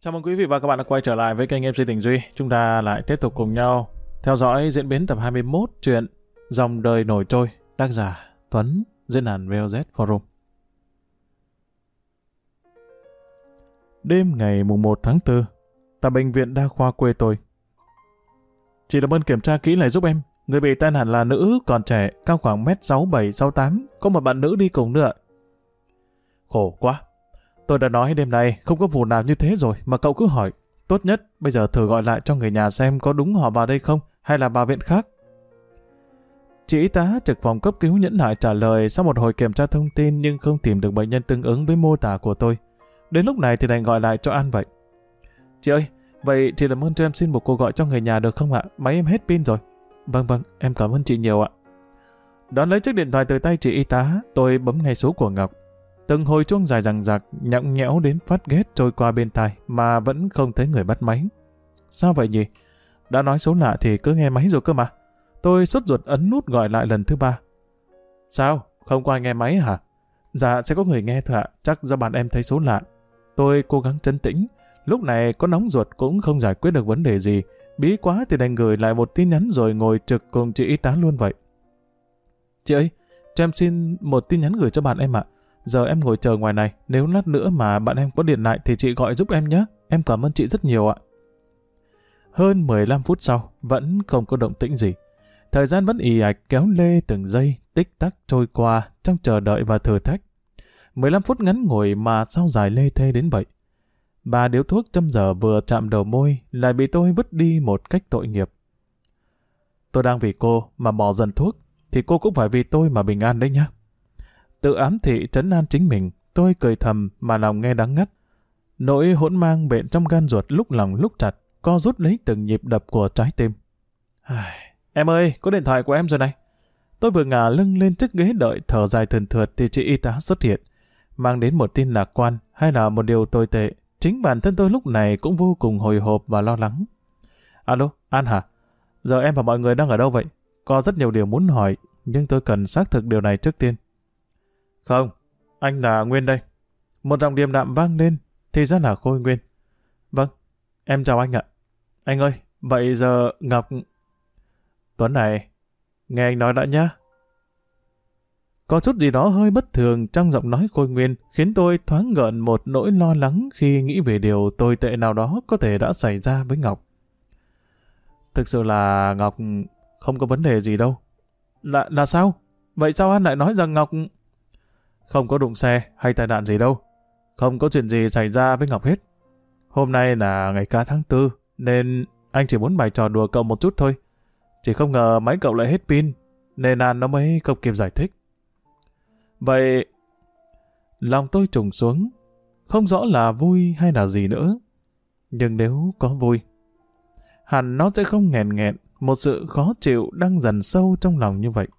Chào mừng quý vị và các bạn đã quay trở lại với kênh MC Tình Duy. Chúng ta lại tiếp tục cùng nhau theo dõi diễn biến tập 21 truyện Dòng đời nổi trôi, tác giả Tuấn, diễn đàn VOZ Forum. Đêm ngày mùng 1 tháng 4, tại bệnh viện đa khoa quê tôi. Chị làm ơn kiểm tra kỹ lại giúp em. Người bị tai nạn là nữ, còn trẻ, cao khoảng 1m67-68, có một bạn nữ đi cùng nữa. Khổ quá. Tôi đã nói đêm nay không có vụ nào như thế rồi mà cậu cứ hỏi. Tốt nhất bây giờ thử gọi lại cho người nhà xem có đúng họ vào đây không hay là vào viện khác. Chị y tá trực phòng cấp cứu nhẫn nại trả lời sau một hồi kiểm tra thông tin nhưng không tìm được bệnh nhân tương ứng với mô tả của tôi. Đến lúc này thì đành gọi lại cho An vậy. Chị ơi, vậy chị làm ơn cho em xin một cuộc gọi cho người nhà được không ạ? Máy em hết pin rồi. Vâng, em cảm ơn chị nhiều ạ. Đón lấy chiếc điện thoại từ tay chị y tá, tôi bấm ngay số của Ngọc. Từng hồi chuông dài dằng dặc, nhõng nhẽo đến phát ghét trôi qua bên tai mà vẫn không thấy người bắt máy. Sao vậy nhỉ? Đã nói số lạ thì cứ nghe máy rồi cơ mà. Tôi sốt ruột ấn nút gọi lại lần thứ 3. Sao? Không có ai nghe máy hả? Dạ sẽ có người nghe thôi ạ, chắc do bạn em thấy số lạ. Tôi cố gắng trấn tĩnh, lúc này có nóng ruột cũng không giải quyết được vấn đề gì. Bí quá thì đành gửi lại một tin nhắn rồi ngồi trực cùng chị y tá luôn vậy. Chị ơi, cho em xin một tin nhắn gửi cho bạn em ạ. Giờ em ngồi chờ ngoài này, nếu lát nữa mà bạn em có điện lại thì chị gọi giúp em nhé. Em cảm ơn chị rất nhiều ạ. Hơn 15 phút sau, vẫn không có động tĩnh gì. Thời gian vẫn ì ạch kéo lê từng giây, tích tắc trôi qua trong chờ đợi và thử thách. 15 phút ngắn ngủi mà sao dài lê thê đến vậy. 3 điếu thuốc châm giờ vừa chạm đầu môi lại bị tôi vứt đi một cách tội nghiệp. Tôi đang vì cô mà bỏ dần thuốc, thì cô cũng phải vì tôi mà bình an đấy nhá. Tự ám thị trấn an chính mình, tôi cười thầm mà lòng nghe đắng ngắt. Nỗi hỗn mang bện trong gan ruột lúc lòng lúc chặt, co rút lấy từng nhịp đập của trái tim. Em ơi, có điện thoại của em rồi này. Tôi vừa ngả lưng lên chiếc ghế đợi thở dài thườn thượt thì chị y tá xuất hiện, mang đến một tin lạc quan hay là một điều tồi tệ. Chính bản thân tôi lúc này cũng vô cùng hồi hộp và lo lắng. Alo, An hả? Giờ em và mọi người đang ở đâu vậy? Có rất nhiều điều muốn hỏi, nhưng tôi cần xác thực điều này trước tiên. Không, anh là Nguyên đây. Một giọng điềm đạm vang lên, thì ra là Khôi Nguyên. Vâng, em chào anh ạ. Anh ơi, vậy giờ Ngọc... Tuấn này, nghe anh nói đã nhá. Có chút gì đó hơi bất thường trong giọng nói Khôi Nguyên khiến tôi thoáng gợn một nỗi lo lắng khi nghĩ về điều tồi tệ nào đó có thể đã xảy ra với Ngọc. Thực sự là Ngọc không có vấn đề gì đâu. Là sao? Vậy sao anh lại nói rằng Ngọc... Không có đụng xe hay tai nạn gì đâu. Không có chuyện gì xảy ra với Ngọc hết. Hôm nay là ngày cả tháng 4, nên anh chỉ muốn bày trò đùa cậu một chút thôi. Chỉ không ngờ máy cậu lại hết pin, nên An nó mới không kịp giải thích. Vậy... Lòng tôi trùng xuống, không rõ là vui hay là gì nữa. Nhưng nếu có vui, hẳn nó sẽ không nghẹn nghẹn một sự khó chịu đang dần sâu trong lòng như vậy.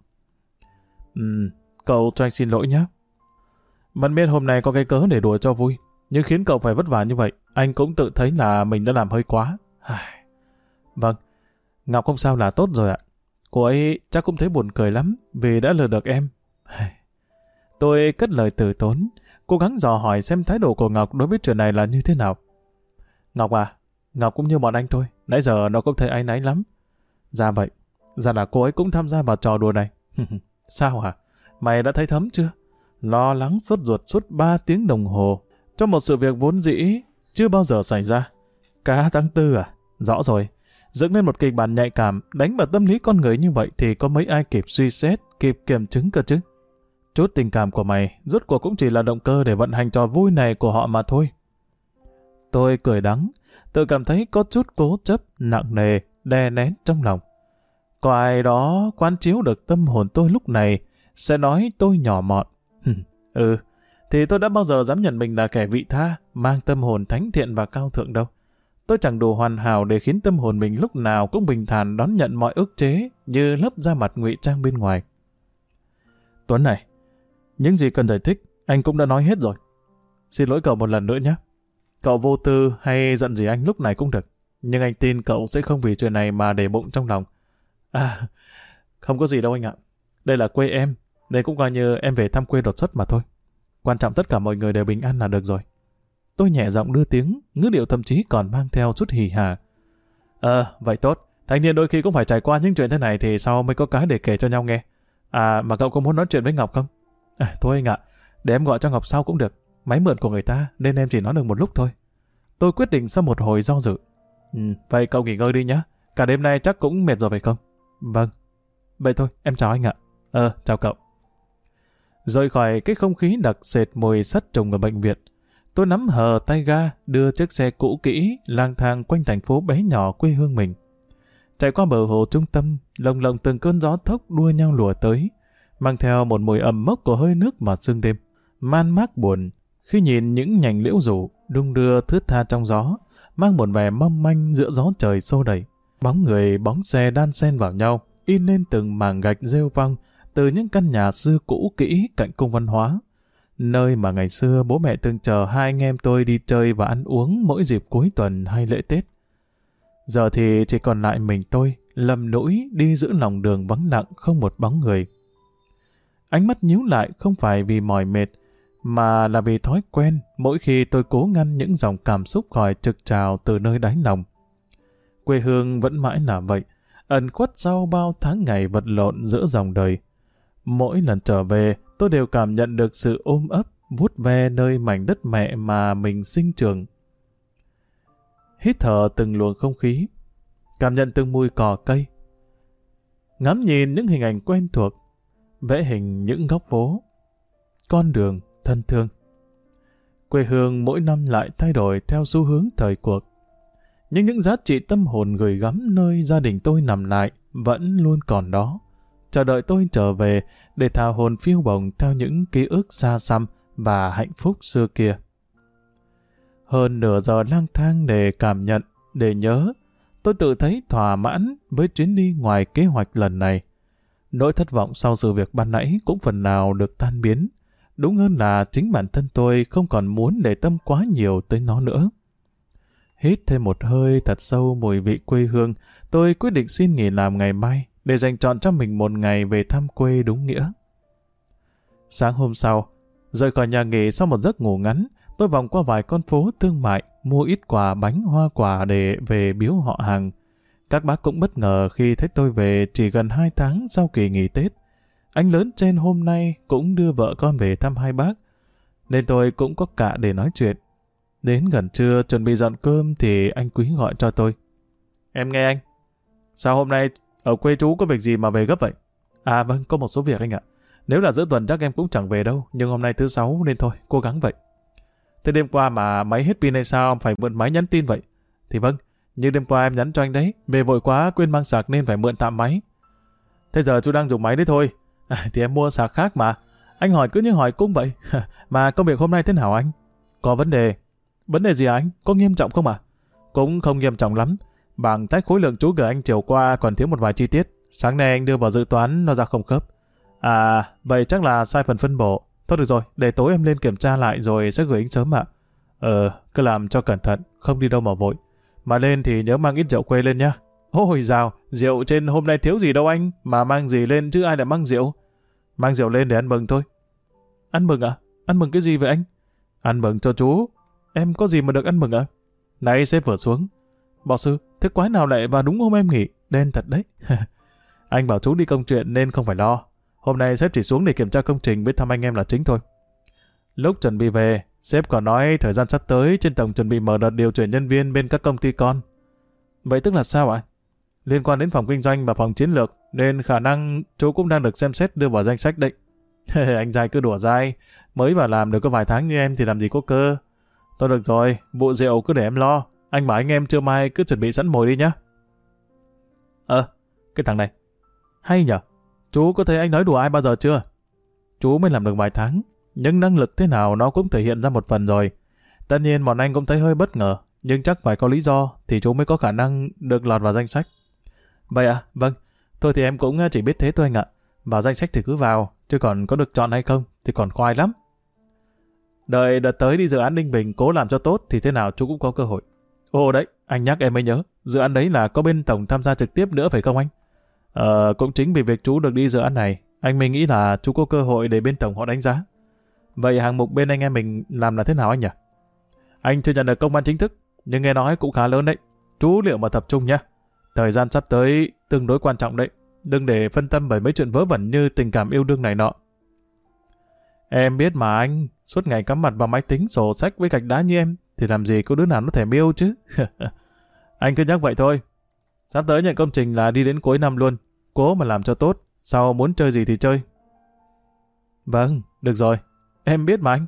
Cậu cho anh xin lỗi nhé. Vẫn biết hôm nay có cái cớ để đùa cho vui, nhưng khiến cậu phải vất vả như vậy, anh cũng tự thấy là mình đã làm hơi quá. Vâng, Ngọc không sao là tốt rồi ạ. Cô ấy chắc cũng thấy buồn cười lắm vì đã lừa được em. Tôi cất lời từ tốn, cố gắng dò hỏi xem thái độ của Ngọc đối với chuyện này là như thế nào. Ngọc à, Ngọc cũng như bọn anh thôi, nãy giờ nó cũng thấy áy náy lắm. Dạ vậy, ra là cô ấy cũng tham gia vào trò đùa này. Sao hả? Mày đã thấy thấm chưa? Lo lắng sốt ruột suốt 3 tiếng đồng hồ cho một sự việc vốn dĩ chưa bao giờ xảy ra. Cả tháng 4 à? Rõ rồi. Dựng lên một kịch bản nhạy cảm, đánh vào tâm lý con người như vậy thì có mấy ai kịp suy xét, kịp kiểm chứng cơ chứ. Chút tình cảm của mày rốt cuộc cũng chỉ là động cơ để vận hành trò vui này của họ mà thôi. Tôi cười đắng, tự cảm thấy có chút cố chấp, nặng nề, đè nén trong lòng. Có ai đó quán chiếu được tâm hồn tôi lúc này sẽ nói tôi nhỏ mọn. Thì tôi đã bao giờ dám nhận mình là kẻ vị tha, mang tâm hồn thánh thiện và cao thượng đâu. Tôi chẳng đủ hoàn hảo để khiến tâm hồn mình lúc nào cũng bình thản đón nhận mọi ức chế như lớp da mặt ngụy trang bên ngoài. Tuấn này, những gì cần giải thích anh cũng đã nói hết rồi. Xin lỗi cậu một lần nữa nhé. Cậu vô tư hay giận gì anh lúc này cũng được, nhưng anh tin cậu sẽ không vì chuyện này mà để bụng trong lòng. Không có gì đâu anh ạ. Đây là quê em, đây cũng coi như em về thăm quê đột xuất mà thôi. Quan trọng tất cả mọi người đều bình an là được rồi. Tôi nhẹ giọng đưa tiếng, ngữ điệu thậm chí còn mang theo chút hì hà. Vậy tốt. Thanh niên đôi khi cũng phải trải qua những chuyện thế này thì sau mới có cái để kể cho nhau nghe. À, mà cậu có muốn nói chuyện với Ngọc không? Thôi anh ạ, để em gọi cho Ngọc sau cũng được. Máy mượn của người ta nên em chỉ nói được một lúc thôi. Tôi quyết định sau một hồi do dự. Vậy cậu nghỉ ngơi đi nhé. Cả đêm nay chắc cũng mệt rồi phải không? Vâng. Vậy thôi, em chào anh ạ. Chào cậu. Rời khỏi cái không khí đặc sệt mùi sát trùng ở bệnh viện, tôi nắm hờ tay ga đưa chiếc xe cũ kỹ lang thang quanh thành phố bé nhỏ quê hương mình. Chạy qua bờ hồ trung tâm, lồng lộng từng cơn gió thốc đua nhau lùa tới, mang theo một mùi ẩm mốc của hơi nước mà sương đêm. Man mác buồn khi nhìn những nhành liễu rủ đung đưa thướt tha trong gió, mang một vẻ mong manh giữa gió trời xô đẩy. Bóng người, bóng xe đan xen vào nhau, in lên từng mảng gạch rêu vang từ những căn nhà xưa cũ kỹ cạnh cung văn hóa, nơi mà ngày xưa bố mẹ từng chờ hai anh em tôi đi chơi và ăn uống mỗi dịp cuối tuần hay lễ Tết. Giờ thì chỉ còn lại mình tôi, lầm lũi đi giữa lòng đường vắng lặng không một bóng người. Ánh mắt nhíu lại không phải vì mỏi mệt, mà là vì thói quen mỗi khi tôi cố ngăn những dòng cảm xúc khỏi trực trào từ nơi đáy lòng. Quê hương vẫn mãi là vậy, ẩn khuất sau bao tháng ngày vật lộn giữa dòng đời. Mỗi lần trở về, tôi đều cảm nhận được sự ôm ấp, vuốt ve nơi mảnh đất mẹ mà mình sinh trưởng. Hít thở từng luồng không khí, cảm nhận từng mùi cỏ cây, ngắm nhìn những hình ảnh quen thuộc, vẽ hình những góc phố, con đường thân thương. Quê hương mỗi năm lại thay đổi theo xu hướng thời cuộc, nhưng những giá trị tâm hồn gửi gắm nơi gia đình tôi nằm lại vẫn luôn còn đó, chờ đợi tôi trở về để thả hồn phiêu bồng theo những ký ức xa xăm và hạnh phúc xưa kia. Hơn nửa giờ lang thang để cảm nhận, để nhớ, tôi tự thấy thỏa mãn với chuyến đi ngoài kế hoạch lần này. Nỗi thất vọng sau sự việc ban nãy cũng phần nào được tan biến. Đúng hơn là chính bản thân tôi không còn muốn để tâm quá nhiều tới nó nữa. Hít thêm một hơi thật sâu mùi vị quê hương, tôi quyết định xin nghỉ làm ngày mai để dành trọn cho mình một ngày về thăm quê đúng nghĩa. Sáng hôm sau, rời khỏi nhà nghỉ sau một giấc ngủ ngắn, tôi vòng qua vài con phố thương mại, mua ít quà bánh hoa quả để về biếu họ hàng. Các bác cũng bất ngờ khi thấy tôi về chỉ gần 2 tháng sau kỳ nghỉ Tết. Anh lớn trên hôm nay cũng đưa vợ con về thăm hai bác, nên tôi cũng có cả để nói chuyện. Đến gần trưa chuẩn bị dọn cơm thì anh Quý gọi cho tôi. Em nghe anh. Sao hôm nay ở quê chú có việc gì mà về gấp vậy? À vâng, có một số việc anh ạ. Nếu là giữa tuần chắc em cũng chẳng về đâu, nhưng hôm nay thứ Sáu nên thôi, cố gắng vậy. Thế đêm qua mà máy hết pin hay sao em phải mượn máy nhắn tin vậy? Thì vâng, như đêm qua em nhắn cho anh đấy, về vội quá quên mang sạc nên phải mượn tạm máy. Thế giờ chú đang dùng máy đấy thôi. Thì em mua sạc khác mà. Anh hỏi cứ như hỏi cung vậy. Mà công việc hôm nay thế nào anh? Có vấn đề. Vấn đề gì anh? Có nghiêm trọng không ạ? Cũng không nghiêm trọng lắm. Bảng tách khối lượng chú gửi anh chiều qua còn thiếu một vài chi tiết. Sáng nay anh đưa vào dự toán nó ra không khớp. À, vậy chắc là sai phần phân bổ. Thôi được rồi, để tối em lên kiểm tra lại rồi sẽ gửi anh sớm ạ. Cứ làm cho cẩn thận, không đi đâu mà vội. Mà lên thì nhớ mang ít rượu quê lên nhá. Ôi dào, rượu trên hôm nay thiếu gì đâu anh, mà mang gì lên chứ ai lại mang rượu. Mang rượu lên để ăn mừng thôi. Ăn mừng à? Ăn mừng cái gì vậy anh? Ăn mừng cho chú. Em có gì mà được ăn mừng à? Nãy sếp vừa xuống. Bảo sư, thế quái nào lại vào đúng hôm em nghỉ? Đen thật đấy. Anh bảo chú đi công chuyện nên không phải lo. Hôm nay sếp chỉ xuống để kiểm tra công trình với thăm anh em là chính thôi. Lúc chuẩn bị về, sếp còn nói thời gian sắp tới trên tổng chuẩn bị mở đợt điều chuyển nhân viên bên các công ty con. Vậy tức là sao ạ? Liên quan đến phòng kinh doanh và phòng chiến lược, nên khả năng chú cũng đang được xem xét đưa vào danh sách đấy. Anh dai cứ đùa dai, mới vào làm được có vài tháng như em thì làm gì có cơ. Thôi được rồi, vụ rượu cứ để em lo. Anh bảo anh em trưa mai cứ chuẩn bị sẵn mồi đi nhá. Cái thằng này. Hay nhở? Chú có thấy anh nói đùa ai bao giờ chưa? Chú mới làm được vài tháng, nhưng năng lực thế nào nó cũng thể hiện ra một phần rồi. Tất nhiên bọn anh cũng thấy hơi bất ngờ, nhưng chắc phải có lý do thì chú mới có khả năng được lọt vào danh sách. Vậy à? Vâng. Thôi thì em cũng chỉ biết thế thôi anh ạ. Vào danh sách thì cứ vào, chứ còn có được chọn hay không thì còn khoai lắm. Đợi đợt tới đi dự án Ninh Bình cố làm cho tốt thì thế nào chú cũng có cơ hội. Ồ đấy, anh nhắc em mới nhớ, dự án đấy là có bên tổng tham gia trực tiếp nữa phải không anh? Cũng chính vì việc chú được đi dự án này, anh mới nghĩ là chú có cơ hội để bên tổng họ đánh giá. Vậy hạng mục bên anh em mình làm là thế nào anh nhỉ? Anh chưa nhận được công văn chính thức, nhưng nghe nói cũng khá lớn đấy. Chú liệu mà tập trung nhá. Thời gian sắp tới tương đối quan trọng đấy. Đừng để phân tâm bởi mấy chuyện vớ vẩn như tình cảm yêu đương này nọ. Em biết mà anh, suốt ngày cắm mặt vào máy tính, sổ sách với gạch đá như em, thì làm gì có đứa nào nó thèm yêu chứ. Anh cứ nhắc vậy thôi. Sắp tới nhận công trình là đi đến cuối năm luôn. Cố mà làm cho tốt, sau muốn chơi gì thì chơi. Vâng, được rồi. Em biết mà anh.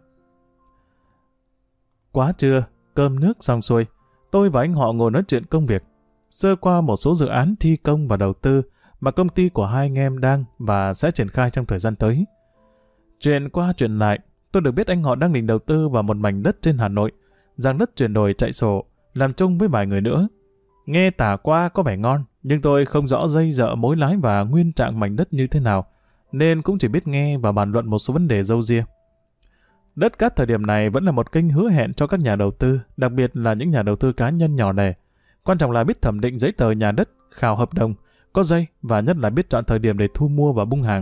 Quá trưa, cơm nước xong xuôi, tôi và anh họ ngồi nói chuyện công việc. Sơ qua một số dự án thi công và đầu tư mà công ty của hai anh em đang và sẽ triển khai trong thời gian tới. Chuyện qua chuyện lại, tôi được biết anh họ đang định đầu tư vào một mảnh đất trên Hà Nội, rằng đất chuyển đổi chạy sổ, làm chung với vài người nữa. Nghe tả qua có vẻ ngon, nhưng tôi không rõ dây dợ mối lái và nguyên trạng mảnh đất như thế nào, nên cũng chỉ biết nghe và bàn luận một số vấn đề râu ria. Đất cát thời điểm này vẫn là một kênh hứa hẹn cho các nhà đầu tư, đặc biệt là những nhà đầu tư cá nhân nhỏ lẻ. Quan trọng là biết thẩm định giấy tờ nhà đất, khảo hợp đồng, có dây và nhất là biết chọn thời điểm để thu mua và bung hàng.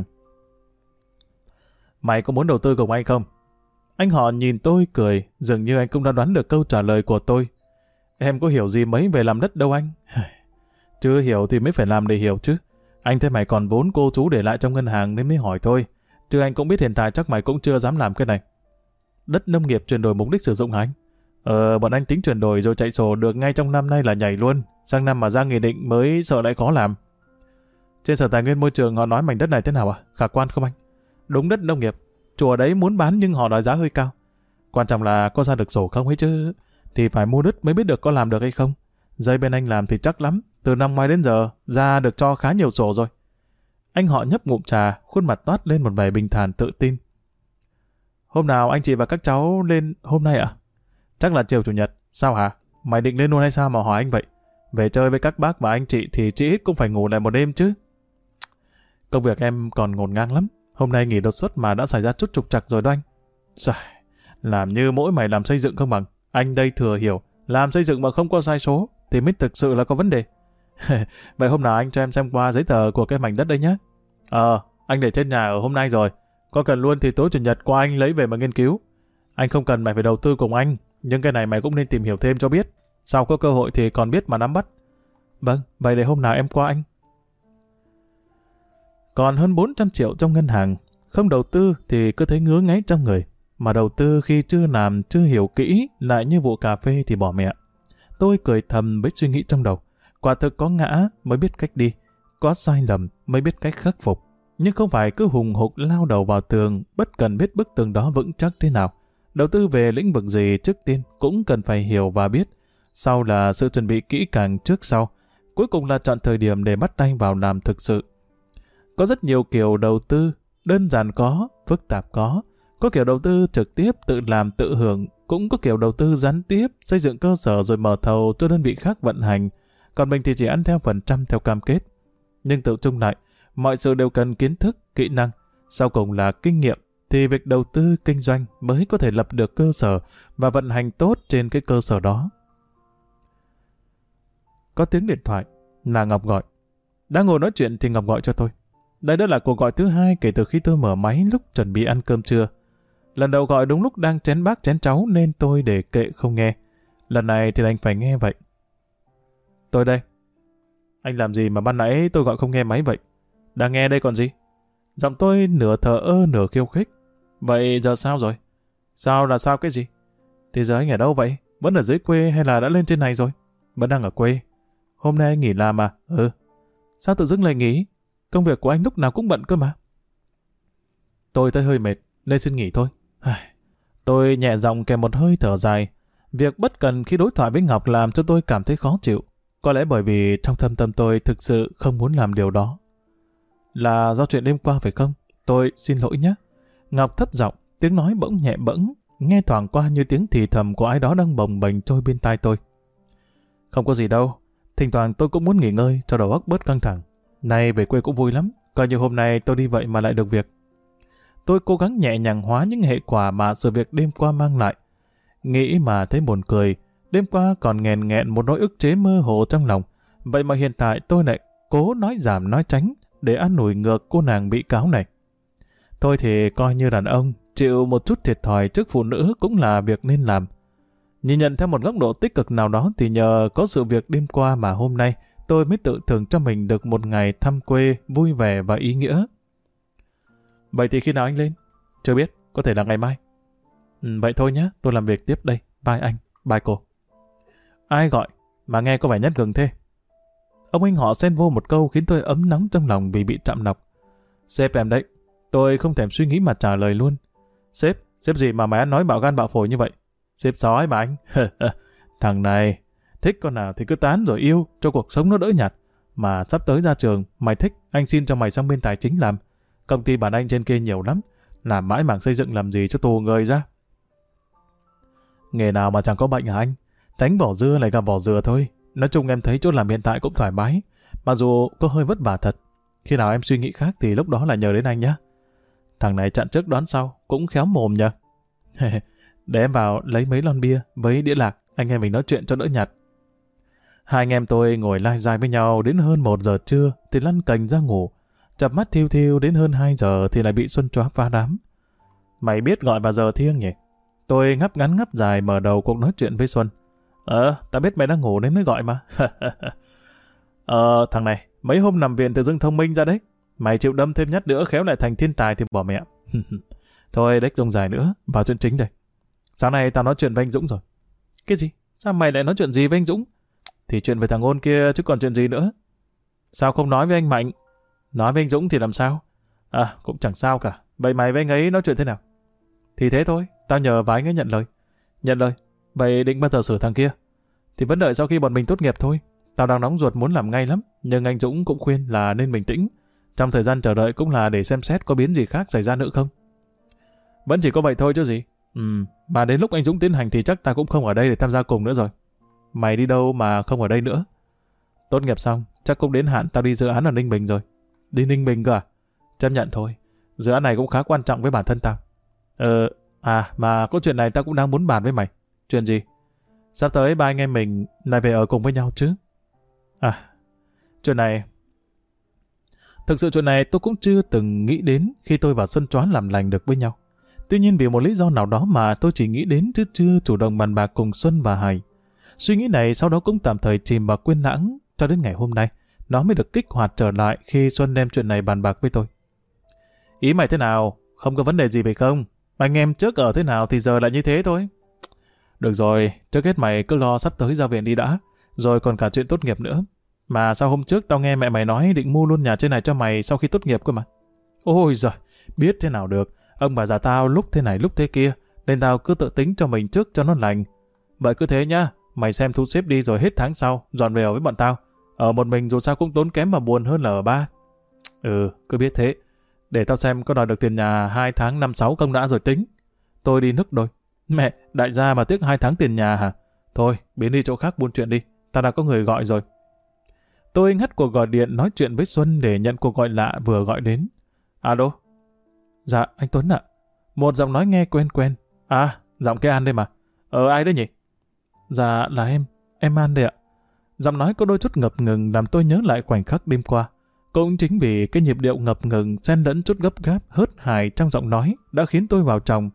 Mày có muốn đầu tư cùng anh không? Anh họ nhìn tôi cười, dường như anh cũng đã đoán được câu trả lời của tôi. Em có hiểu gì mấy về làm đất đâu anh. Chưa hiểu thì mới phải làm để hiểu chứ. Anh thấy mày còn vốn cô chú để lại trong ngân hàng nên mới hỏi thôi. Chứ anh cũng biết hiện tại chắc mày cũng chưa dám làm cái này. Đất nông nghiệp chuyển đổi mục đích sử dụng hả anh? Bọn anh tính chuyển đổi rồi chạy sổ được ngay trong năm nay là nhảy luôn. Sang năm mà ra nghị định mới sợ lại khó làm. Trên Sở Tài nguyên Môi trường họ nói mảnh đất này thế nào à? Khả quan không anh? Đúng đất nông nghiệp. Chùa đấy muốn bán nhưng họ đòi giá hơi cao. Quan trọng là có ra được sổ không ấy chứ. Thì phải mua đất mới biết được có làm được hay không. Dây bên anh làm thì chắc lắm. Từ năm ngoái đến giờ ra được cho khá nhiều sổ rồi. Anh họ nhấp ngụm trà, khuôn mặt toát lên một vẻ bình thản tự tin. Hôm nào anh chị và các cháu lên hôm nay ạ? Chắc là chiều chủ nhật. Sao hả? Mày định lên luôn hay sao mà hỏi anh vậy? Về chơi với các bác và anh chị thì chỉ ít cũng phải ngủ lại một đêm chứ. Công việc em còn ngổn ngang lắm. Hôm nay nghỉ đột xuất mà đã xảy ra chút trục trặc rồi đó anh. Trời, làm như mỗi mày làm xây dựng không bằng. Anh đây thừa hiểu, làm xây dựng mà không có sai số thì mới thực sự là có vấn đề. Vậy hôm nào anh cho em xem qua giấy tờ của cái mảnh đất đấy nhé. Anh để trên nhà ở hôm nay rồi. Có cần luôn thì tối chủ nhật qua anh lấy về mà nghiên cứu. Anh không cần mày phải đầu tư cùng anh, nhưng cái này mày cũng nên tìm hiểu thêm cho biết. Sau có cơ hội thì còn biết mà nắm bắt. Vâng, vậy để hôm nào em qua anh. Còn hơn 400 triệu trong ngân hàng, không đầu tư thì cứ thấy ngứa ngáy trong người. Mà đầu tư khi chưa làm, chưa hiểu kỹ, lại như vụ cà phê thì bỏ mẹ. Tôi cười thầm với suy nghĩ trong đầu. Quả thực có ngã mới biết cách đi, có sai lầm mới biết cách khắc phục. Nhưng không phải cứ hùng hục lao đầu vào tường, bất cần biết bức tường đó vững chắc thế nào. Đầu tư về lĩnh vực gì trước tiên cũng cần phải hiểu và biết. Sau là sự chuẩn bị kỹ càng trước sau. Cuối cùng là chọn thời điểm để bắt tay vào làm thực sự. Có rất nhiều kiểu đầu tư, đơn giản có, phức tạp có. Có kiểu đầu tư trực tiếp tự làm tự hưởng, cũng có kiểu đầu tư gián tiếp, xây dựng cơ sở rồi mở thầu cho đơn vị khác vận hành. Còn mình thì chỉ ăn theo phần trăm theo cam kết. Nhưng tự chung lại, mọi sự đều cần kiến thức, kỹ năng. Sau cùng là kinh nghiệm, thì việc đầu tư kinh doanh mới có thể lập được cơ sở và vận hành tốt trên cái cơ sở đó. Có tiếng điện thoại, là Ngọc gọi. Đang ngồi nói chuyện thì Ngọc gọi cho tôi. Đây đã là cuộc gọi thứ hai kể từ khi tôi mở máy lúc chuẩn bị ăn cơm trưa. Lần đầu gọi đúng lúc đang chén bác chén cháu nên tôi để kệ không nghe. Lần này thì đành phải nghe vậy. Tôi đây. Anh làm gì mà ban nãy tôi gọi không nghe máy vậy? Đang nghe đây còn gì? Giọng tôi nửa thờ ơ nửa khiêu khích. Vậy giờ sao rồi? Sao là sao cái gì? Thì giờ anh ở đâu vậy? Vẫn ở dưới quê hay là đã lên trên này rồi? Vẫn đang ở quê. Hôm nay anh nghỉ làm à? Ừ. Sao tự dưng lại nghỉ? Công việc của anh lúc nào cũng bận cơ mà. Tôi thấy hơi mệt nên xin nghỉ thôi. Tôi nhẹ giọng kèm một hơi thở dài. Việc bất cần khi đối thoại với Ngọc làm cho tôi cảm thấy khó chịu. Có lẽ bởi vì trong thâm tâm tôi thực sự không muốn làm điều đó. Là do chuyện đêm qua phải không? Tôi xin lỗi nhé. Ngọc thấp giọng, tiếng nói bỗng nhẹ bẫng, nghe thoảng qua như tiếng thì thầm của ai đó đang bồng bềnh trôi bên tai tôi. Không có gì đâu. Thỉnh thoảng tôi cũng muốn nghỉ ngơi cho đầu óc bớt căng thẳng. Nay về quê cũng vui lắm. Coi như hôm nay tôi đi vậy mà lại được việc. Tôi cố gắng nhẹ nhàng hóa những hệ quả mà sự việc đêm qua mang lại. Nghĩ mà thấy buồn cười. Đêm qua còn nghẹn nghẹn một nỗi ức chế mơ hồ trong lòng. Vậy mà hiện tại tôi lại cố nói giảm nói tránh để an ủi ngược cô nàng bị cáo này. Thôi thì coi như đàn ông chịu một chút thiệt thòi trước phụ nữ cũng là việc nên làm. Nhìn nhận theo một góc độ tích cực nào đó thì nhờ có sự việc đêm qua mà hôm nay tôi mới tự thưởng cho mình được một ngày thăm quê vui vẻ và ý nghĩa. Vậy thì khi nào anh lên? Chưa biết, có thể là ngày mai. Vậy thôi nhé, tôi làm việc tiếp đây. Bye anh, bye cô. Ai gọi mà nghe có vẻ nhát gừng thế? Ông anh họ xen vô một câu khiến tôi ấm nóng trong lòng vì bị chạm nọc. Sếp em đấy. Tôi không thèm suy nghĩ mà trả lời luôn. Sếp gì mà mày ăn nói bạo gan bạo phổi như vậy? Sếp sói mà anh. Thằng này, thích con nào thì cứ tán rồi yêu, cho cuộc sống nó đỡ nhạt. Mà sắp tới ra trường, mày thích, anh xin cho mày sang bên tài chính làm. Công ty bản anh trên kia nhiều lắm, làm mãi mảng xây dựng làm gì cho tù người ra. Nghề nào mà chẳng có bệnh hả anh? Tránh vỏ dưa lại gặp vỏ dừa thôi. Nói chung em thấy chỗ làm hiện tại cũng thoải mái, mặc dù có hơi vất vả thật. Khi nào em suy nghĩ khác thì lúc đó là nhờ đến anh nhé. Thằng này chặn trước đoán sau, cũng khéo mồm nhờ. Để em vào lấy mấy lon bia với đĩa lạc, anh em mình nói chuyện cho đỡ nhạt. Hai anh em tôi ngồi lai dai với nhau đến hơn 1 giờ trưa thì lăn cành ra ngủ. Chập mắt thiêu thiêu đến hơn 2 giờ thì lại bị Xuân chóa phá đám. Mày biết gọi vào giờ thiêng nhỉ? Tôi ngắp ngắn ngắp dài mở đầu cuộc nói chuyện với Xuân. Tao biết mày đang ngủ nên mới gọi mà. Thằng này, mấy hôm nằm viện tự dưng thông minh ra đấy. Mày chịu đâm thêm nhát nữa khéo lại thành thiên tài thì bỏ mẹ. Thôi đếch dùng dài nữa, vào chuyện chính đây. Sáng nay tao nói chuyện với anh Dũng rồi. Cái gì? Sao mày lại nói chuyện gì với anh Dũng? Thì chuyện về thằng Ngôn kia chứ còn chuyện gì nữa. Sao không nói với anh Mạnh? Nói với anh Dũng thì làm sao? Cũng chẳng sao cả. Vậy mày với anh ấy nói chuyện thế nào? Thì thế thôi, tao nhờ và anh ấy nhận lời. Nhận lời? Vậy định bao giờ xử thằng kia? Thì vẫn đợi sau khi bọn mình tốt nghiệp thôi. Tao đang nóng ruột muốn làm ngay lắm, nhưng anh Dũng cũng khuyên là nên bình tĩnh. Trong thời gian chờ đợi cũng là để xem xét có biến gì khác xảy ra nữa không. Vẫn chỉ có vậy thôi chứ gì. Mà đến lúc anh Dũng tiến hành thì chắc ta cũng không ở đây để tham gia cùng nữa rồi. Mày đi đâu mà không ở đây nữa? Tốt nghiệp xong, chắc cũng đến hạn tao đi dự án ở Ninh Bình rồi. Đi Ninh Bình cơ à? Chấp nhận thôi. Dự án này cũng khá quan trọng với bản thân tao. Mà có chuyện này tao cũng đang muốn bàn với mày. Chuyện gì? Sắp tới ba anh em mình lại về ở cùng với nhau chứ? Chuyện này... Thực sự chuyện này tôi cũng chưa từng nghĩ đến khi tôi và Xuân Choán làm lành được với nhau. Tuy nhiên vì một lý do nào đó mà tôi chỉ nghĩ đến chứ chưa chủ động bàn bạc cùng Xuân và Hải. Suy nghĩ này sau đó cũng tạm thời chìm vào quên lãng cho đến ngày hôm nay. Nó mới được kích hoạt trở lại khi Xuân đem chuyện này bàn bạc với tôi. Ý mày thế nào? Không có vấn đề gì phải không? Anh em trước ở thế nào thì giờ lại như thế thôi. Được rồi, trước hết mày cứ lo sắp tới ra viện đi đã. Rồi còn cả chuyện tốt nghiệp nữa. Mà sao hôm trước tao nghe mẹ mày nói định mua luôn nhà trên này cho mày sau khi tốt nghiệp cơ mà. Ôi giời, biết thế nào được. Ông bà già tao lúc thế này lúc thế kia, nên tao cứ tự tính cho mình trước cho nó lành. Vậy cứ thế nhá, mày xem thu xếp đi rồi hết tháng sau, dọn về ở với bọn tao. Ở một mình dù sao cũng tốn kém mà buồn hơn là ở ba. Cứ biết thế. Để tao xem có đòi được tiền nhà 2 tháng 5-6 công đã rồi tính. Tôi đi nức rồi. Mẹ, đại gia mà tiếc 2 tháng tiền nhà hả? Thôi, biến đi chỗ khác buôn chuyện đi. Tao đã có người gọi rồi. Tôi ngắt cuộc gọi điện nói chuyện với Xuân để nhận cuộc gọi lạ vừa gọi đến. Alo? Dạ, anh Tuấn ạ. Một giọng nói nghe quen quen. Giọng cái An đây mà. Ai đấy nhỉ? Dạ, là em An đây ạ. Giọng nói có đôi chút ngập ngừng làm tôi nhớ lại khoảnh khắc đêm qua. Cũng chính vì cái nhịp điệu ngập ngừng xen lẫn chút gấp gáp hớt hải trong giọng nói đã khiến tôi vào chồng.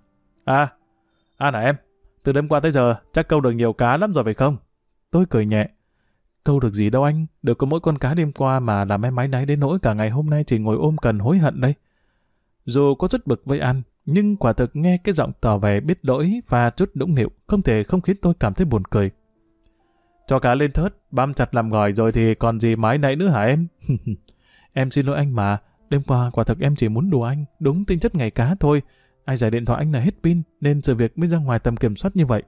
An à em, từ đêm qua tới giờ chắc câu được nhiều cá lắm rồi phải không? Tôi cười nhẹ. Câu được gì đâu anh, được có mỗi con cá đêm qua mà làm em áy náy đến nỗi cả ngày hôm nay chỉ ngồi ôm cần hối hận đây. Dù có rất bực với An, nhưng quả thực nghe cái giọng tỏ vẻ biết lỗi và chút nũng nịu không thể không khiến tôi cảm thấy buồn cười. Cho cá lên thớt, băm chặt làm gỏi rồi thì còn gì mái nãy nữa hả em? Em xin lỗi anh mà, đêm qua quả thực em chỉ muốn đùa anh, đúng tính chất ngày cá thôi. Ai giải điện thoại anh là hết pin, nên sự việc mới ra ngoài tầm kiểm soát như vậy.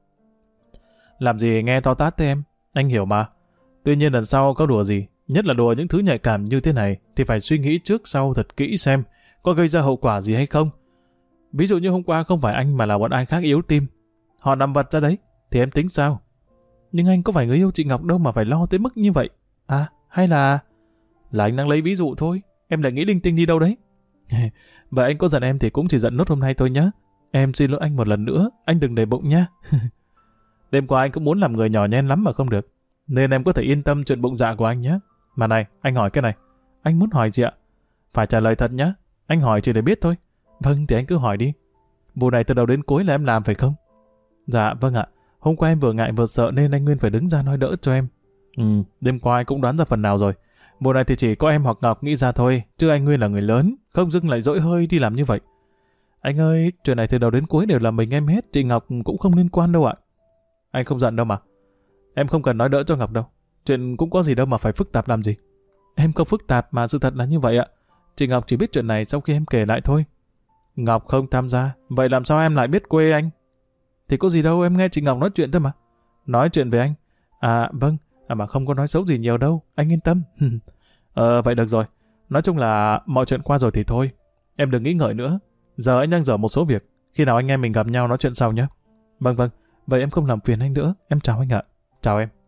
Làm gì nghe to tát thế em, anh hiểu mà. Tuy nhiên lần sau có đùa gì, nhất là đùa những thứ nhạy cảm như thế này, thì phải suy nghĩ trước sau thật kỹ xem có gây ra hậu quả gì hay không. Ví dụ như hôm qua không phải anh mà là bọn ai khác yếu tim, họ nằm vật ra đấy, thì em tính sao? Nhưng anh có phải người yêu chị Ngọc đâu mà phải lo tới mức như vậy. Hay là anh đang lấy ví dụ thôi, em lại nghĩ linh tinh đi đâu đấy. Vậy anh có giận em thì cũng chỉ giận nốt hôm nay thôi nhá. Em xin lỗi anh một lần nữa, anh đừng để bụng nhá. Đêm qua anh cũng muốn làm người nhỏ nhen lắm mà không được, nên em có thể yên tâm chuyện bụng dạ của anh nhé. Mà này, anh hỏi cái này. Anh muốn hỏi gì ạ? Phải trả lời thật nhá. Anh hỏi chỉ để biết thôi. Vâng, thì anh cứ hỏi đi. Vụ này từ đầu đến cuối là em làm phải không? Dạ, vâng ạ. Hôm qua em vừa ngại vừa sợ nên anh Nguyên phải đứng ra nói đỡ cho em. Đêm qua anh cũng đoán ra phần nào rồi. Mùa này thì chỉ có em hoặc Ngọc nghĩ ra thôi, chứ anh Nguyên là người lớn, không dưng lại dỗi hơi đi làm như vậy. Anh ơi, chuyện này từ đầu đến cuối đều là mình em hết, chị Ngọc cũng không liên quan đâu ạ. Anh không giận đâu mà. Em không cần nói đỡ cho Ngọc đâu. Chuyện cũng có gì đâu mà phải phức tạp làm gì. Em không phức tạp mà sự thật là như vậy ạ. Chị Ngọc chỉ biết chuyện này sau khi em kể lại thôi. Ngọc không tham gia, vậy làm sao em lại biết quê anh? Thì có gì đâu, em nghe chị Ngọc nói chuyện thôi mà. Nói chuyện về anh? À vâng, mà không có nói xấu gì nhiều đâu, anh yên tâm. Vậy được rồi. Nói chung là mọi chuyện qua rồi thì thôi. Em đừng nghĩ ngợi nữa. Giờ anh đang dở một số việc. Khi nào anh em mình gặp nhau nói chuyện sau nhé. Vâng vâng, vậy em không làm phiền anh nữa. Em chào anh ạ. Chào em.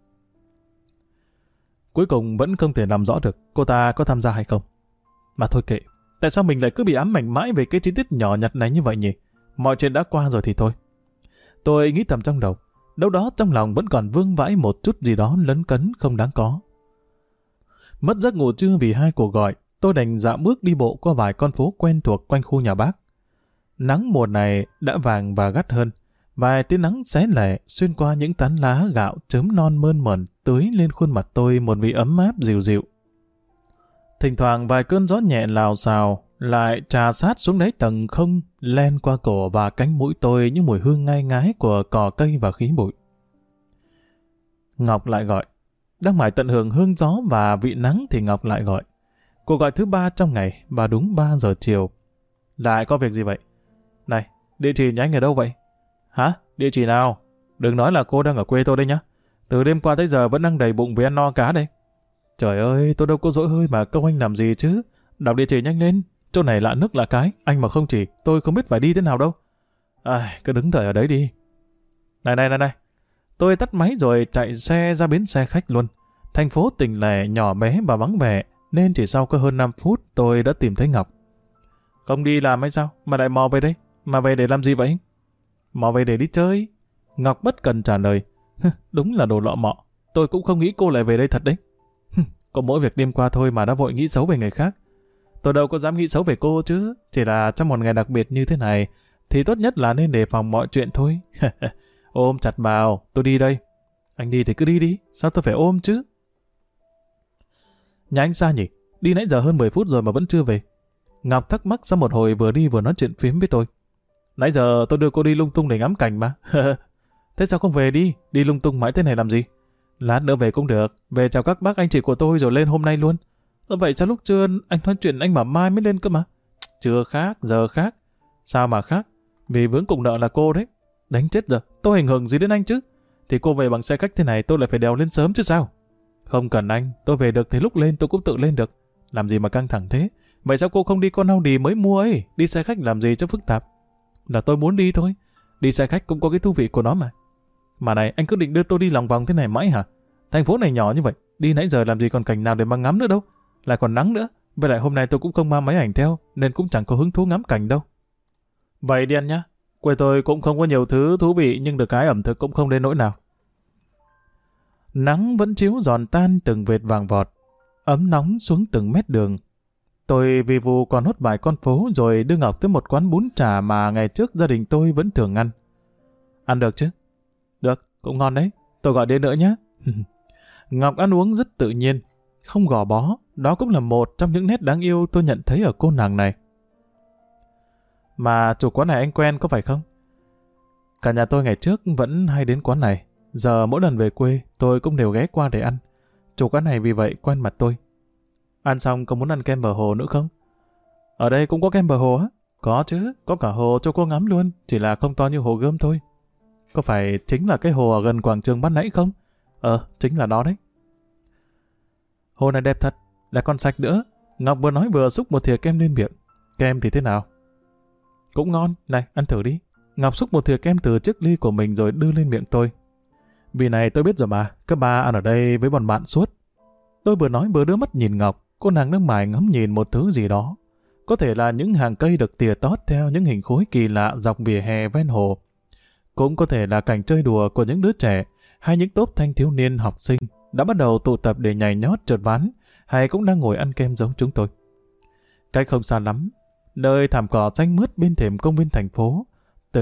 Cuối cùng vẫn không thể làm rõ được cô ta có tham gia hay không. Mà thôi kệ, tại sao mình lại cứ bị ám ảnh mãi về cái chi tiết nhỏ nhặt này như vậy nhỉ? Mọi chuyện đã qua rồi thì thôi. Tôi nghĩ thầm trong đầu, đâu đó trong lòng vẫn còn vương vãi một chút gì đó lấn cấn không đáng có. Mất giấc ngủ trưa vì 2 cuộc gọi, tôi đành dạo bước đi bộ qua vài con phố quen thuộc quanh khu nhà bác. Nắng mùa này đã vàng và gắt hơn, vài tia nắng xé lẻ xuyên qua những tán lá gạo chớm non mơn mởn tưới lên khuôn mặt tôi một vị ấm áp dịu dịu. Thỉnh thoảng vài cơn gió nhẹ lào xào lại trà sát xuống đáy tầng không, len qua cổ và cánh mũi tôi những mùi hương ngai ngái của cỏ cây và khí bụi. Ngọc lại gọi. Đang mải tận hưởng hương gió và vị nắng thì Ngọc lại gọi. Cuộc gọi thứ 3 trong ngày và đúng 3 giờ chiều. Lại có việc gì vậy? Này, địa chỉ nhà anh ở đâu vậy? Hả? Địa chỉ nào? Đừng nói là cô đang ở quê tôi đây nhá. Từ đêm qua tới giờ vẫn đang đầy bụng vì ăn no cá đây. Trời ơi, tôi đâu có dỗi hơi mà câu anh làm gì chứ. Đọc địa chỉ nhanh lên. Chỗ này lạ nước lạ cái. Anh mà không chỉ, tôi không biết phải đi thế nào đâu. Cứ đứng đợi ở đấy đi. Này. Tôi tắt máy rồi chạy xe ra bến xe khách luôn. Thành phố tỉnh lẻ nhỏ bé và vắng vẻ, nên chỉ sau có hơn 5 phút tôi đã tìm thấy Ngọc. Không đi làm hay sao? Mà lại mò về đây? Mà về để làm gì vậy? Mò về để đi chơi. Ngọc bất cần trả lời. Đúng là đồ lọ mọ. Tôi cũng không nghĩ cô lại về đây thật đấy. Có mỗi việc đêm qua thôi mà đã vội nghĩ xấu về người khác. Tôi đâu có dám nghĩ xấu về cô chứ. Chỉ là trong một ngày đặc biệt như thế này thì tốt nhất là nên đề phòng mọi chuyện thôi. Ôm chặt vào, tôi đi đây. Anh đi thì cứ đi đi, sao tôi phải ôm chứ? Nhà anh xa nhỉ? Đi nãy giờ hơn 10 phút rồi mà vẫn chưa về. Ngọc thắc mắc sau một hồi vừa đi vừa nói chuyện phím với tôi. Nãy giờ tôi đưa cô đi lung tung để ngắm cảnh mà. Thế sao không về đi? Đi lung tung mãi thế này làm gì? Lát nữa về cũng được. Về chào các bác anh chị của tôi rồi lên hôm nay luôn. Vậy sao lúc trưa anh nói chuyện anh bảo mai mới lên cơ mà? Chưa khác, giờ khác. Sao mà khác? Vì vướng cùng nợ là cô đấy. Đánh chết rồi, tôi ảnh hưởng gì đến anh chứ? Thì cô về bằng xe khách thế này tôi lại phải đèo lên sớm chứ sao? Không cần anh, tôi về được thì lúc lên tôi cũng tự lên được. Làm gì mà căng thẳng thế? Vậy sao cô không đi con Audi mới mua ấy? Đi xe khách làm gì cho phức tạp? Là tôi muốn đi thôi. Đi xe khách cũng có cái thú vị của nó mà. Mà này, anh cứ định đưa tôi đi lòng vòng thế này mãi hả? Thành phố này nhỏ như vậy, đi nãy giờ làm gì còn cảnh nào để mà ngắm nữa đâu. Lại còn nắng nữa. Với lại hôm nay tôi cũng không mang máy ảnh theo, nên cũng chẳng có hứng thú ngắm cảnh đâu. Vậy đi ăn nhá. Quê tôi cũng không có nhiều thứ thú vị nhưng được cái ẩm thực cũng không đến nỗi nào. Nắng vẫn chiếu giòn tan từng vệt vàng vọt, ấm nóng xuống từng mét đường. Tôi vì vụ còn hốt vài con phố rồi đưa Ngọc tới một quán bún chả mà ngày trước gia đình tôi vẫn thường ăn. Ăn được chứ? Được, cũng ngon đấy. Tôi gọi đến nữa nhé. Ngọc ăn uống rất tự nhiên, không gò bó. Đó cũng là một trong những nét đáng yêu tôi nhận thấy ở cô nàng này. Mà chủ quán này anh quen có phải không? Cả nhà tôi ngày trước vẫn hay đến quán này. Giờ mỗi lần về quê tôi cũng đều ghé qua để ăn. Chủ quán này vì vậy quen mặt tôi. Ăn xong có muốn ăn kem bờ hồ nữa không? Ở đây cũng có kem bờ hồ á? Có chứ, có cả hồ cho cô ngắm luôn. Chỉ là không to như hồ Gươm thôi. Có phải chính là cái hồ ở gần quảng trường ban nãy không? Chính là nó đấy. Hồ này đẹp thật, lại còn sạch nữa. Ngọc vừa nói vừa xúc một thìa kem lên miệng. Kem thì thế nào? Cũng ngon, này ăn thử đi. Ngọc xúc một thìa kem từ chiếc ly của mình rồi đưa lên miệng tôi. Vì này tôi biết rồi mà, các ba ăn ở đây với bọn bạn suốt. Tôi vừa nói vừa đưa mắt nhìn Ngọc, cô nàng đang mải ngắm nhìn một thứ gì đó. Có thể là những hàng cây được tỉa tót theo những hình khối kỳ lạ dọc vỉa hè ven hồ. Cũng có thể là cảnh chơi đùa của những đứa trẻ hay những tốp thanh thiếu niên học sinh đã bắt đầu tụ tập để nhảy nhót trượt ván hay cũng đang ngồi ăn kem giống chúng tôi. Cách không xa lắm, nơi thảm cỏ xanh mướt bên thềm công viên thành phố, từng nhịp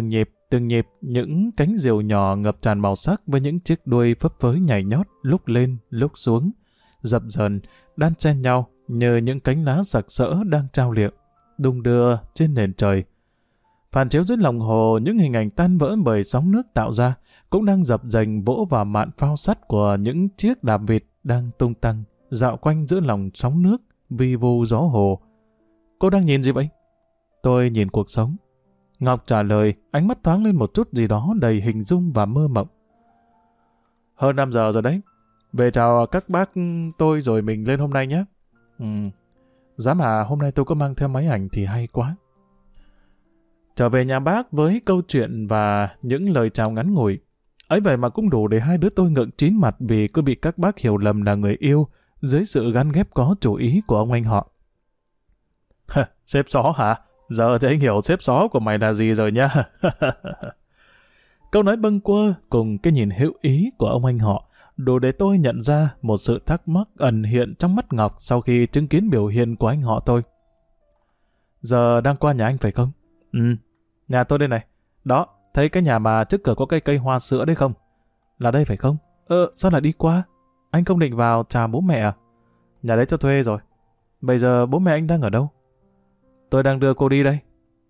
từng nhịp những cánh diều nhỏ ngập tràn màu sắc với những chiếc đuôi phấp phới nhảy nhót lúc lên lúc xuống, dập dờn, đan xen nhau như những cánh lá sặc sỡ đang trao liệng, đung đưa trên nền trời. Phản chiếu dưới lòng hồ những hình ảnh tan vỡ bởi sóng nước tạo ra cũng đang dập dềnh vỗ vào mạn phao sắt của những chiếc đạp vịt đang tung tăng, dạo quanh giữa lòng sóng nước, vi vu gió hồ. Cô đang nhìn gì vậy? Tôi nhìn cuộc sống. Ngọc trả lời, ánh mắt thoáng lên một chút gì đó đầy hình dung và mơ mộng. Hơn 5 giờ rồi đấy. Về chào các bác tôi rồi mình lên hôm nay nhé. Giá mà hôm nay tôi có mang theo máy ảnh thì hay quá. Trở về nhà bác với câu chuyện và những lời chào ngắn ngủi. Ấy vậy mà cũng đủ để hai đứa tôi ngượng chín mặt vì cứ bị các bác hiểu lầm là người yêu dưới sự gắn ghép có chủ ý của ông anh họ. Xếp xó hả? Giờ thì anh hiểu xếp xó của mày là gì rồi nha. Câu nói bâng quơ cùng cái nhìn hữu ý của ông anh họ đủ để tôi nhận ra một sự thắc mắc ẩn hiện trong mắt Ngọc sau khi chứng kiến biểu hiện của anh họ tôi. Giờ đang qua nhà anh phải không? Nhà tôi đây này. Đó, thấy cái nhà mà trước cửa có cây hoa sữa đấy không? Là đây phải không? Sao lại đi qua? Anh không định vào chào bố mẹ à? Nhà đấy cho thuê rồi. Bây giờ bố mẹ anh đang ở đâu? Tôi đang đưa cô đi đây.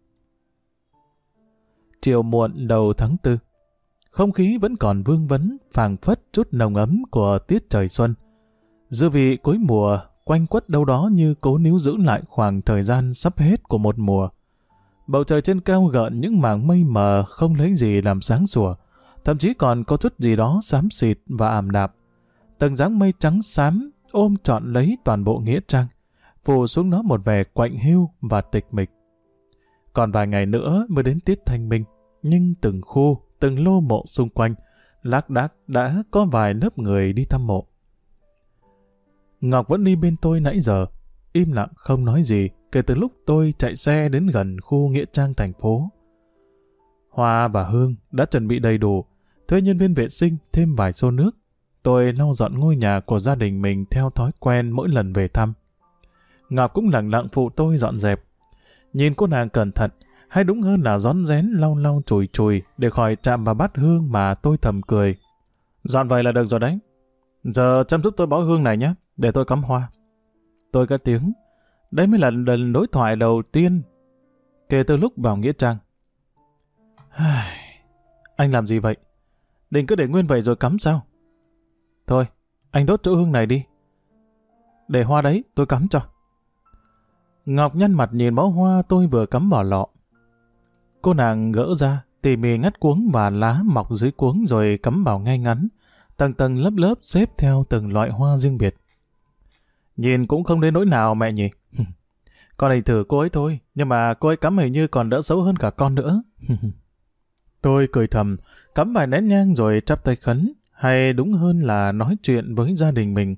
Chiều muộn đầu tháng 4. Không khí vẫn còn vương vấn, phảng phất chút nồng ấm của tiết trời xuân. Dư vị cuối mùa quanh quất đâu đó như cố níu giữ lại khoảng thời gian sắp hết của một mùa. Bầu trời trên cao gợn những mảng mây mờ không lấy gì làm sáng sủa, thậm chí còn có chút gì đó xám xịt và ảm đạm. Từng dáng mây trắng xám ôm trọn lấy toàn bộ nghĩa trang, phủ xuống nó một vẻ quạnh hiu và tịch mịch. Còn vài ngày nữa mới đến tiết thanh minh, nhưng từng khu, từng lô mộ xung quanh, lác đác đã có vài lớp người đi thăm mộ. Ngọc vẫn đi bên tôi nãy giờ, im lặng không nói gì kể từ lúc tôi chạy xe đến gần khu nghĩa trang thành phố. Hoa và hương đã chuẩn bị đầy đủ, thuê nhân viên vệ sinh thêm vài xô nước. Tôi lau dọn ngôi nhà của gia đình mình theo thói quen mỗi lần về thăm. Ngọc cũng lặng lặng phụ tôi dọn dẹp. Nhìn cô nàng cẩn thận, hay đúng hơn là rón rén lau lau chùi chùi để khỏi chạm vào bát hương mà tôi thầm cười. Dọn vậy là được rồi đấy. Giờ chăm giúp tôi bó hương này nhé, để tôi cắm hoa. Tôi cất tiếng. Đấy mới là lần đối thoại đầu tiên kể từ lúc vào nghĩa trang. Anh làm gì vậy? Định cứ để nguyên vậy rồi cắm sao? Thôi, anh đốt chỗ hương này đi. Để hoa đấy, tôi cắm cho. Ngọc nhăn mặt nhìn bó hoa tôi vừa cắm vào lọ. Cô nàng gỡ ra, tỉ mỉ ngắt cuống và lá mọc dưới cuống rồi cắm vào ngay ngắn, tầng tầng lớp lớp xếp theo từng loại hoa riêng biệt. Nhìn cũng không đến nỗi nào mẹ nhỉ. Con định thử cô ấy thôi, nhưng mà cô ấy cắm hình như còn đỡ xấu hơn cả con nữa. Tôi cười thầm, cắm vài nén nhang rồi chắp tay khấn, hay đúng hơn là nói chuyện với gia đình mình.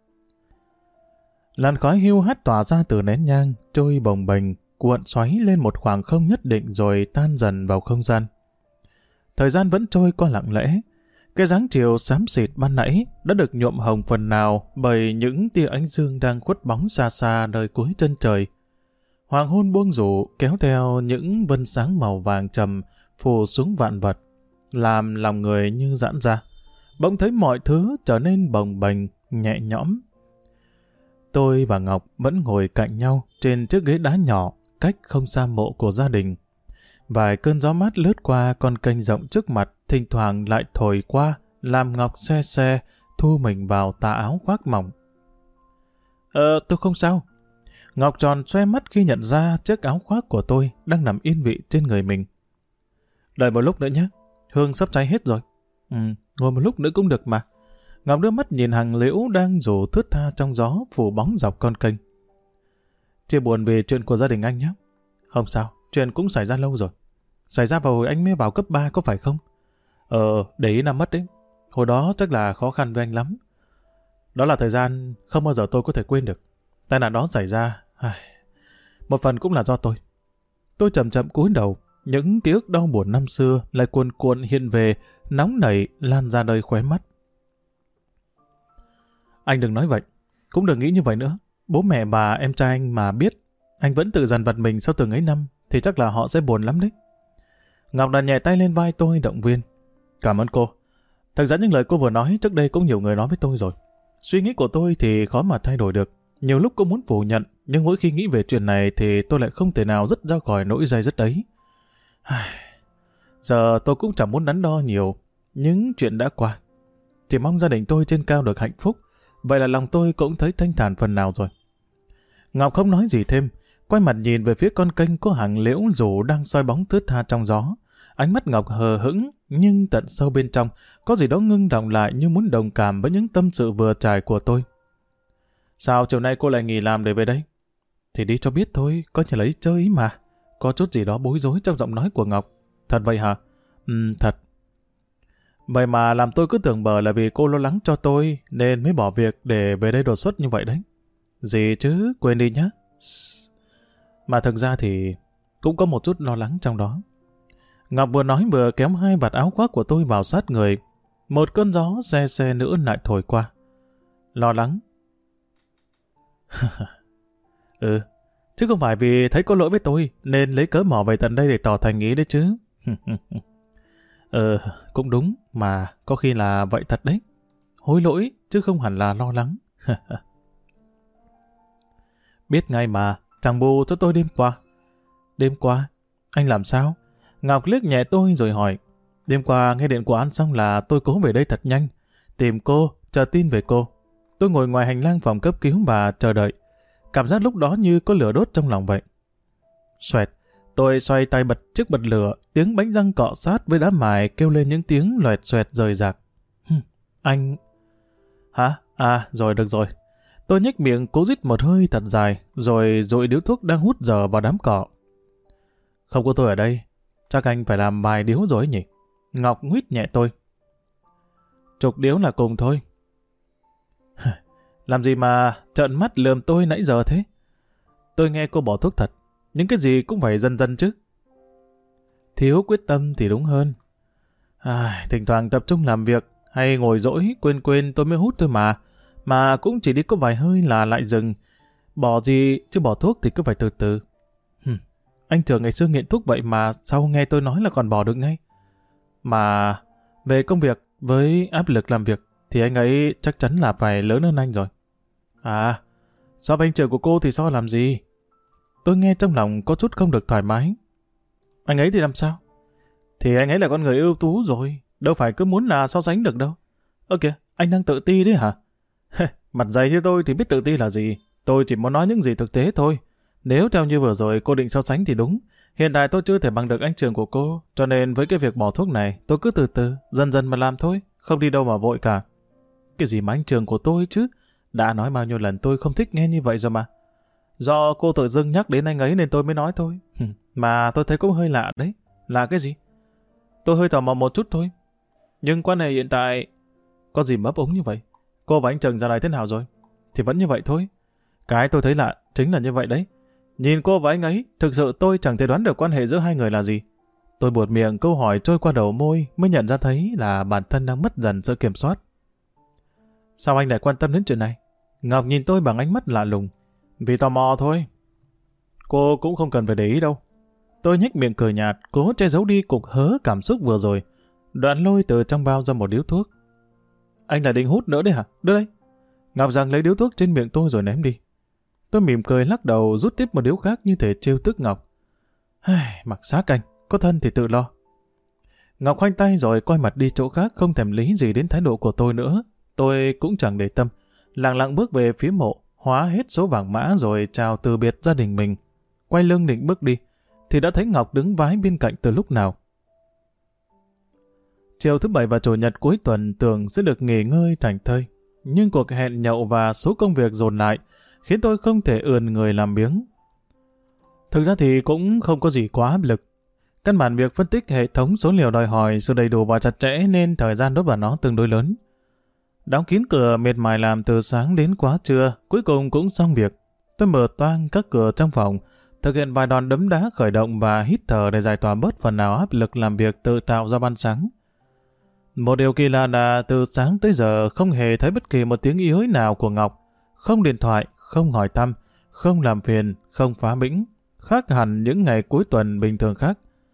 Làn khói hiu hắt tỏa ra từ nén nhang, trôi bồng bềnh, cuộn xoáy lên một khoảng không nhất định rồi tan dần vào không gian. Thời gian vẫn trôi qua lặng lẽ. Cái dáng chiều xám xịt ban nãy đã được nhuộm hồng phần nào bởi những tia ánh dương đang khuất bóng xa xa nơi cuối chân trời. Hoàng hôn buông rủ kéo theo những vân sáng màu vàng trầm phủ xuống vạn vật, làm lòng người như giãn ra. Bỗng thấy mọi thứ trở nên bồng bềnh, nhẹ nhõm. Tôi và Ngọc vẫn ngồi cạnh nhau trên chiếc ghế đá nhỏ cách không xa mộ của gia đình. Vài cơn gió mát lướt qua con kênh rộng trước mặt, thỉnh thoảng lại thổi qua, làm Ngọc se se, thu mình vào tà áo khoác mỏng. Tôi không sao. Ngọc tròn xoe mắt khi nhận ra chiếc áo khoác của tôi đang nằm yên vị trên người mình. Đợi một lúc nữa nhé, hương sắp cháy hết rồi. Ngồi một lúc nữa cũng được mà. Ngọc đưa mắt nhìn hàng liễu đang rủ thướt tha trong gió phủ bóng dọc con kênh. Chia buồn về chuyện của gia đình anh nhé. Không sao, chuyện cũng xảy ra lâu rồi. Xảy ra vào hồi anh mới vào cấp 3 có phải không? Để ý năm mất đấy. Hồi đó chắc là khó khăn với anh lắm. Đó là thời gian không bao giờ tôi có thể quên được. Tai nạn đó xảy ra, một phần cũng là do tôi. Tôi chậm chậm cúi đầu, những ký ức đau buồn năm xưa lại cuồn cuộn hiện về, nóng nảy lan ra nơi khóe mắt. Anh đừng nói vậy, cũng đừng nghĩ như vậy nữa. Bố mẹ và em trai anh mà biết anh vẫn tự dằn vặt mình sau từng ấy năm thì chắc là họ sẽ buồn lắm đấy. Ngọc đặt nhẹ tay lên vai tôi động viên. Cảm ơn cô. Thực ra những lời cô vừa nói trước đây cũng nhiều người nói với tôi rồi. Suy nghĩ của tôi thì khó mà thay đổi được. Nhiều lúc cũng muốn phủ nhận, nhưng mỗi khi nghĩ về chuyện này thì tôi lại không thể nào dứt ra khỏi nỗi day dứt ấy. Giờ tôi cũng chẳng muốn đắn đo nhiều, những chuyện đã qua. Chỉ mong gia đình tôi trên cao được hạnh phúc, vậy là lòng tôi cũng thấy thanh thản phần nào rồi. Ngọc không nói gì thêm, quay mặt nhìn về phía con kênh có hàng liễu rủ đang soi bóng thướt tha trong gió. Ánh mắt Ngọc hờ hững, nhưng tận sâu bên trong có gì đó ngưng đọng lại như muốn đồng cảm với những tâm sự vừa trải của tôi. Sao chiều nay cô lại nghỉ làm để về đây? Thì đi cho biết thôi, có như là đi chơi ý mà. Có chút gì đó bối rối trong giọng nói của Ngọc. Thật vậy hả? Thật. Vậy mà làm tôi cứ tưởng bờ là vì cô lo lắng cho tôi nên mới bỏ việc để về đây đột xuất như vậy đấy. Gì chứ, quên đi nhé. Mà thực ra thì cũng có một chút lo lắng trong đó. Ngọc vừa nói vừa kéo hai vạt áo khoác của tôi vào sát người. Một cơn gió se se nữa lại thổi qua. Lo lắng. Chứ không phải vì thấy có lỗi với tôi nên lấy cớ mò về tận đây để tỏ thành ý đấy chứ. Cũng đúng, mà có khi là vậy thật đấy. Hối lỗi chứ không hẳn là lo lắng. Biết ngay mà, chẳng bù cho tôi đêm qua. Đêm qua? Anh làm sao? Ngọc liếc nhẹ tôi rồi hỏi. Đêm qua nghe điện của anh xong là tôi cố về đây thật nhanh. Tìm cô, chờ tin về cô. Tôi ngồi ngoài hành lang phòng cấp cứu và chờ đợi. Cảm giác lúc đó như có lửa đốt trong lòng vậy. Xoẹt, tôi xoay tay bật chiếc bật lửa, tiếng bánh răng cọ sát với đá mài kêu lên những tiếng loẹt xoẹt rời rạc. Anh... Hả? À, rồi được rồi. Tôi nhếch miệng cố rít một hơi thật dài, rồi dội điếu thuốc đang hút dở vào đám cỏ. Không có tôi ở đây, chắc anh phải làm vài điếu rồi nhỉ? Ngọc huýt nhẹ tôi. Chục điếu là cùng thôi. Làm gì mà trợn mắt lườm tôi nãy giờ thế? Tôi nghe cô bỏ thuốc thật, nhưng cái gì cũng phải dần dần chứ. Thiếu quyết tâm thì đúng hơn. Thỉnh thoảng tập trung làm việc, hay ngồi dỗi, quên tôi mới hút thôi mà. Mà cũng chỉ đi có vài hơi là lại dừng. Bỏ gì chứ bỏ thuốc thì cứ phải từ từ. Anh Trường ngày xưa nghiện thuốc vậy mà sau nghe tôi nói là còn bỏ được ngay. Mà về công việc với áp lực làm việc thì anh ấy chắc chắn là phải lớn hơn anh rồi. So với anh Trường của cô thì so làm gì? Tôi nghe trong lòng có chút không được thoải mái. Anh ấy thì làm sao? Thì anh ấy là con người ưu tú rồi, đâu phải cứ muốn là so sánh được đâu. Kìa, anh đang tự ti đấy hả? Mặt dày như tôi thì biết tự ti là gì. Tôi chỉ muốn nói những gì thực tế thôi. Nếu theo như vừa rồi cô định so sánh thì đúng. Hiện tại tôi chưa thể bằng được anh Trường của cô, cho nên với cái việc bỏ thuốc này, tôi cứ từ từ, dần dần mà làm thôi, không đi đâu mà vội cả. Cái gì mà anh Trường của tôi chứ? Đã nói bao nhiêu lần tôi không thích nghe như vậy rồi mà. Do cô tự dưng nhắc đến anh ấy nên tôi mới nói thôi. Mà tôi thấy cũng hơi lạ đấy. Là cái gì? Tôi hơi tò mò một chút thôi. Nhưng quan hệ hiện tại có gì mà ấp úng như vậy? Cô và anh Trường giờ này thế nào rồi? Thì vẫn như vậy thôi. Cái tôi thấy lạ chính là như vậy đấy. Nhìn cô và anh ấy, thực sự tôi chẳng thể đoán được quan hệ giữa hai người là gì. Tôi buột miệng câu hỏi trôi qua đầu môi mới nhận ra thấy là bản thân đang mất dần sự kiểm soát. Sao anh lại quan tâm đến chuyện này? Ngọc nhìn tôi bằng ánh mắt lạ lùng. Vì tò mò thôi. Cô cũng không cần phải để ý đâu. Tôi nhếch miệng cười nhạt, cố che giấu đi cục hớ cảm xúc vừa rồi. Đoạn lôi từ trong bao ra một điếu thuốc. Anh là định hút nữa đấy hả? Đưa đây. Ngọc rằng lấy điếu thuốc trên miệng tôi rồi ném đi. Tôi mỉm cười lắc đầu rút tiếp một điếu khác như thể trêu tức Ngọc. Mặc xác anh, có thân thì tự lo. Ngọc khoanh tay rồi quay mặt đi chỗ khác, không thèm lý gì đến thái độ của tôi nữa. Tôi cũng chẳng để tâm, lặng lặng bước về phía mộ, hóa hết số vàng mã rồi chào từ biệt gia đình mình. Quay lưng định bước đi, thì đã thấy Ngọc đứng vái bên cạnh từ lúc nào. Chiều thứ Bảy và Chủ nhật cuối tuần tưởng sẽ được nghỉ ngơi thảnh thơi, nhưng cuộc hẹn nhậu và số công việc dồn lại khiến tôi không thể ườn người làm biếng. Thực ra thì cũng không có gì quá áp lực. Căn bản việc phân tích hệ thống số liệu đòi hỏi sự đầy đủ và chặt chẽ nên thời gian đốt vào nó tương đối lớn. Đóng kín cửa miệt mài làm từ sáng đến quá trưa, cuối cùng cũng xong việc. Tôi mở toang các cửa trong phòng, thực hiện vài đòn đấm đá khởi động và hít thở để giải tỏa bớt phần nào áp lực làm việc tự tạo ra ban sáng. Một điều kỳ lạ là từ sáng tới giờ không hề thấy bất kỳ một tiếng ý ới nào của Ngọc. Không điện thoại, không hỏi thăm, không làm phiền, không phá bĩnh. Khác hẳn những ngày cuối tuần bình thường khác.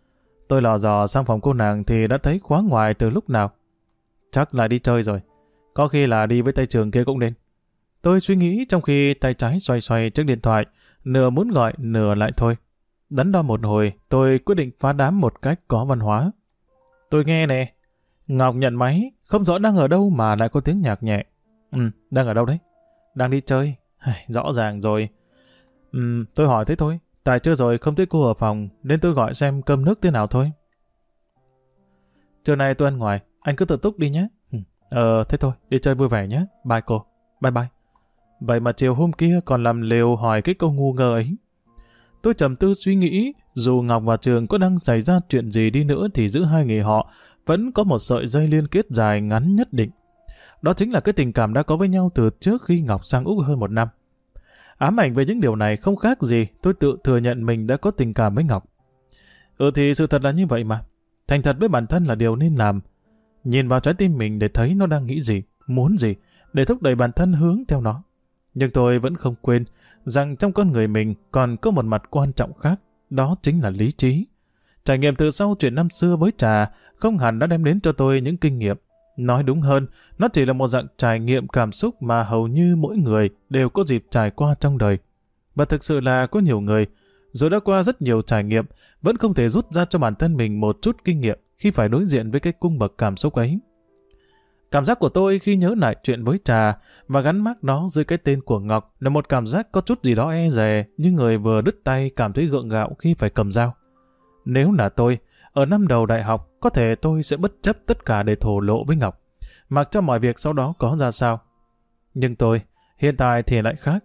Tôi lò dò sang phòng cô nàng thì đã thấy khóa ngoài từ lúc nào. Chắc là đi chơi rồi. Có khi là đi với tay Trường kia cũng nên. Tôi suy nghĩ trong khi tay trái xoay xoay chiếc điện thoại, nửa muốn gọi, nửa lại thôi. Đắn đo một hồi, tôi quyết định phá đám một cách có văn hóa. Tôi nghe nè. Ngọc nhận máy, không rõ đang ở đâu mà lại có tiếng nhạc nhẹ. Đang ở đâu đấy? Đang đi chơi. Rõ ràng rồi. Tôi hỏi thế thôi. Tại chưa rồi không thấy cô ở phòng, nên tôi gọi xem cơm nước thế nào thôi. Trưa nay tôi ăn ngoài, anh cứ tự túc đi nhé. Thế thôi, đi chơi vui vẻ nhé. Bye cô. Bye bye. Vậy mà chiều hôm kia còn làm lều hỏi cái câu ngu ngơ ấy. Tôi trầm tư suy nghĩ, dù Ngọc và Trường có đang xảy ra chuyện gì đi nữa thì giữa hai người họ vẫn có một sợi dây liên kết dài ngắn nhất định. Đó chính là cái tình cảm đã có với nhau từ trước khi Ngọc sang Úc hơn 1 năm. Ám ảnh về những điều này không khác gì tôi tự thừa nhận mình đã có tình cảm với Ngọc. Thì sự thật là như vậy mà. Thành thật với bản thân là điều nên làm. Nhìn vào trái tim mình để thấy nó đang nghĩ gì, muốn gì, để thúc đẩy bản thân hướng theo nó. Nhưng tôi vẫn không quên rằng trong con người mình còn có một mặt quan trọng khác, đó chính là lý trí. Trải nghiệm từ sau chuyện năm xưa với Trà không hẳn đã đem đến cho tôi những kinh nghiệm. Nói đúng hơn, nó chỉ là một dạng trải nghiệm cảm xúc mà hầu như mỗi người đều có dịp trải qua trong đời. Và thực sự là có nhiều người, dù đã qua rất nhiều trải nghiệm, vẫn không thể rút ra cho bản thân mình một chút kinh nghiệm khi phải đối diện với cái cung bậc cảm xúc ấy. Cảm giác của tôi khi nhớ lại chuyện với Trà và gắn mác nó dưới cái tên của Ngọc là một cảm giác có chút gì đó e dè, như người vừa đứt tay cảm thấy gượng gạo khi phải cầm dao. Nếu là tôi, ở năm đầu đại học, có thể tôi sẽ bất chấp tất cả để thổ lộ với Ngọc, mặc cho mọi việc sau đó có ra sao. Nhưng tôi, hiện tại thì lại khác.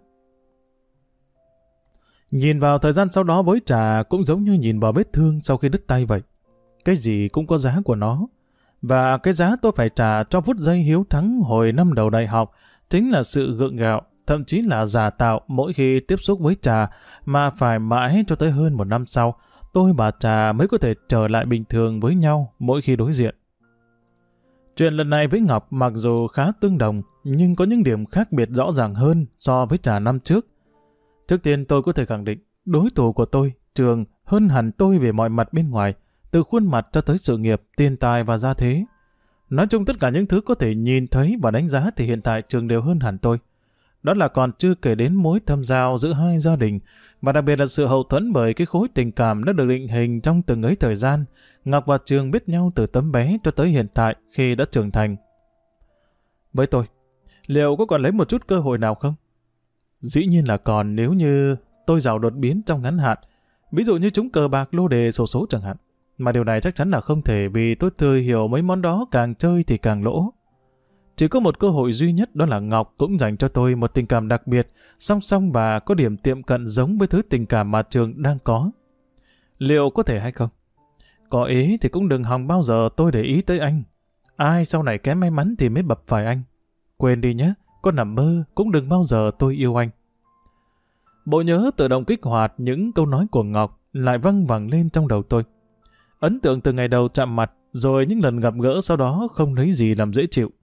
Nhìn vào thời gian sau đó với Trà cũng giống như nhìn vào vết thương sau khi đứt tay vậy. Cái gì cũng có giá của nó. Và cái giá tôi phải trả cho phút giây hiếu thắng hồi năm đầu đại học chính là sự gượng gạo, thậm chí là giả tạo mỗi khi tiếp xúc với Trà, mà phải mãi cho tới hơn 1 năm sau, tôi và Trà mới có thể trở lại bình thường với nhau mỗi khi đối diện. Chuyện lần này với Ngọc mặc dù khá tương đồng, nhưng có những điểm khác biệt rõ ràng hơn so với Trà năm trước. Trước tiên tôi có thể khẳng định, đối thủ của tôi, Trường, hơn hẳn tôi về mọi mặt bên ngoài, từ khuôn mặt cho tới sự nghiệp, tiền tài và gia thế. Nói chung tất cả những thứ có thể nhìn thấy và đánh giá thì hiện tại Trường đều hơn hẳn tôi. Đó là còn chưa kể đến mối thâm giao giữa hai gia đình, và đặc biệt là sự hậu thuẫn bởi cái khối tình cảm đã được định hình trong từng ấy thời gian. Ngọc và Trường biết nhau từ tấm bé cho tới hiện tại khi đã trưởng thành. Với tôi, liệu có còn lấy một chút cơ hội nào không? Dĩ nhiên là còn, nếu như tôi giàu đột biến trong ngắn hạn, ví dụ như trúng cờ bạc, lô đề, xổ số chẳng hạn. Mà điều này chắc chắn là không thể, vì tôi thừa hiểu mấy món đó càng chơi thì càng lỗ. Chỉ có một cơ hội duy nhất, đó là Ngọc cũng dành cho tôi một tình cảm đặc biệt, song song và có điểm tiệm cận giống với thứ tình cảm mà Trường đang có. Liệu có thể hay không? Có ý thì cũng đừng hòng bao giờ tôi để ý tới anh. Ai sau này kém may mắn thì mới bập phải anh. Quên đi nhé, có nằm mơ cũng đừng bao giờ tôi yêu anh. Bộ nhớ tự động kích hoạt những câu nói của Ngọc lại văng vẳng lên trong đầu tôi. Ấn tượng từ ngày đầu chạm mặt, rồi những lần gặp gỡ sau đó không lấy gì làm dễ chịu.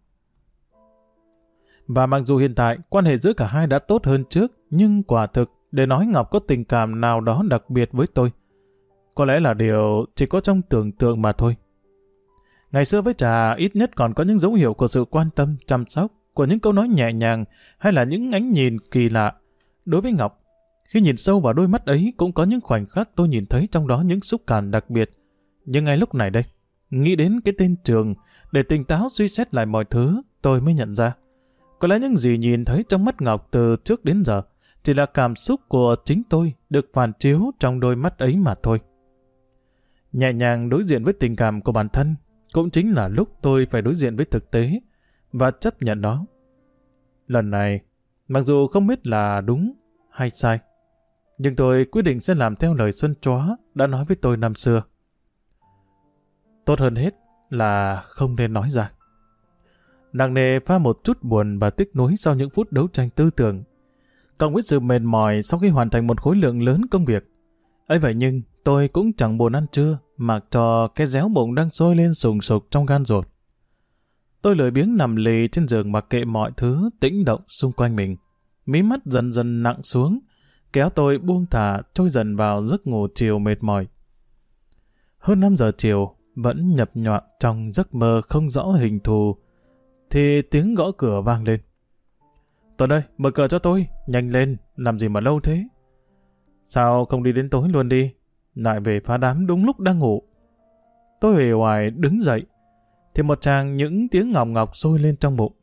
Và mặc dù hiện tại quan hệ giữa cả hai đã tốt hơn trước, nhưng quả thực để nói Ngọc có tình cảm nào đó đặc biệt với tôi, có lẽ là điều chỉ có trong tưởng tượng mà thôi. Ngày xưa với Trà ít nhất còn có những dấu hiệu của sự quan tâm, chăm sóc, của những câu nói nhẹ nhàng hay là những ánh nhìn kỳ lạ. Đối với Ngọc, khi nhìn sâu vào đôi mắt ấy cũng có những khoảnh khắc tôi nhìn thấy trong đó những xúc cảm đặc biệt. Nhưng ngay lúc này đây, nghĩ đến cái tên Trường, để tỉnh táo suy xét lại mọi thứ, tôi mới nhận ra. Có lẽ những gì nhìn thấy trong mắt Ngọc từ trước đến giờ chỉ là cảm xúc của chính tôi được phản chiếu trong đôi mắt ấy mà thôi. Nhẹ nhàng đối diện với tình cảm của bản thân cũng chính là lúc tôi phải đối diện với thực tế và chấp nhận nó. Lần này, mặc dù không biết là đúng hay sai, nhưng tôi quyết định sẽ làm theo lời Xuân Chóa đã nói với tôi năm xưa. Tốt hơn hết là không nên nói ra. Nặng nề pha một chút buồn và tiếc nuối sau những phút đấu tranh tư tưởng, cộng với sự mệt mỏi sau khi hoàn thành một khối lượng lớn công việc. Ấy vậy nhưng tôi cũng chẳng buồn ăn trưa, mặc cho cái réo bụng đang sôi lên sùng sục trong gan ruột. Tôi lười biếng nằm lì trên giường mặc kệ mọi thứ tĩnh động xung quanh mình. Mí mắt dần dần nặng xuống, kéo tôi buông thả trôi dần vào giấc ngủ chiều mệt mỏi. Hơn 5 giờ chiều, vẫn nhập nhọa trong giấc mơ không rõ hình thù, thì tiếng gõ cửa vang lên. Tuấn ơi, mở cửa cho tôi, nhanh lên, làm gì mà lâu thế? Sao không đi đến tối luôn đi? Lại về phá đám đúng lúc đang ngủ. Tôi uể oải đứng dậy, thì một tràng những tiếng ngọc ngọc sôi lên trong bụng.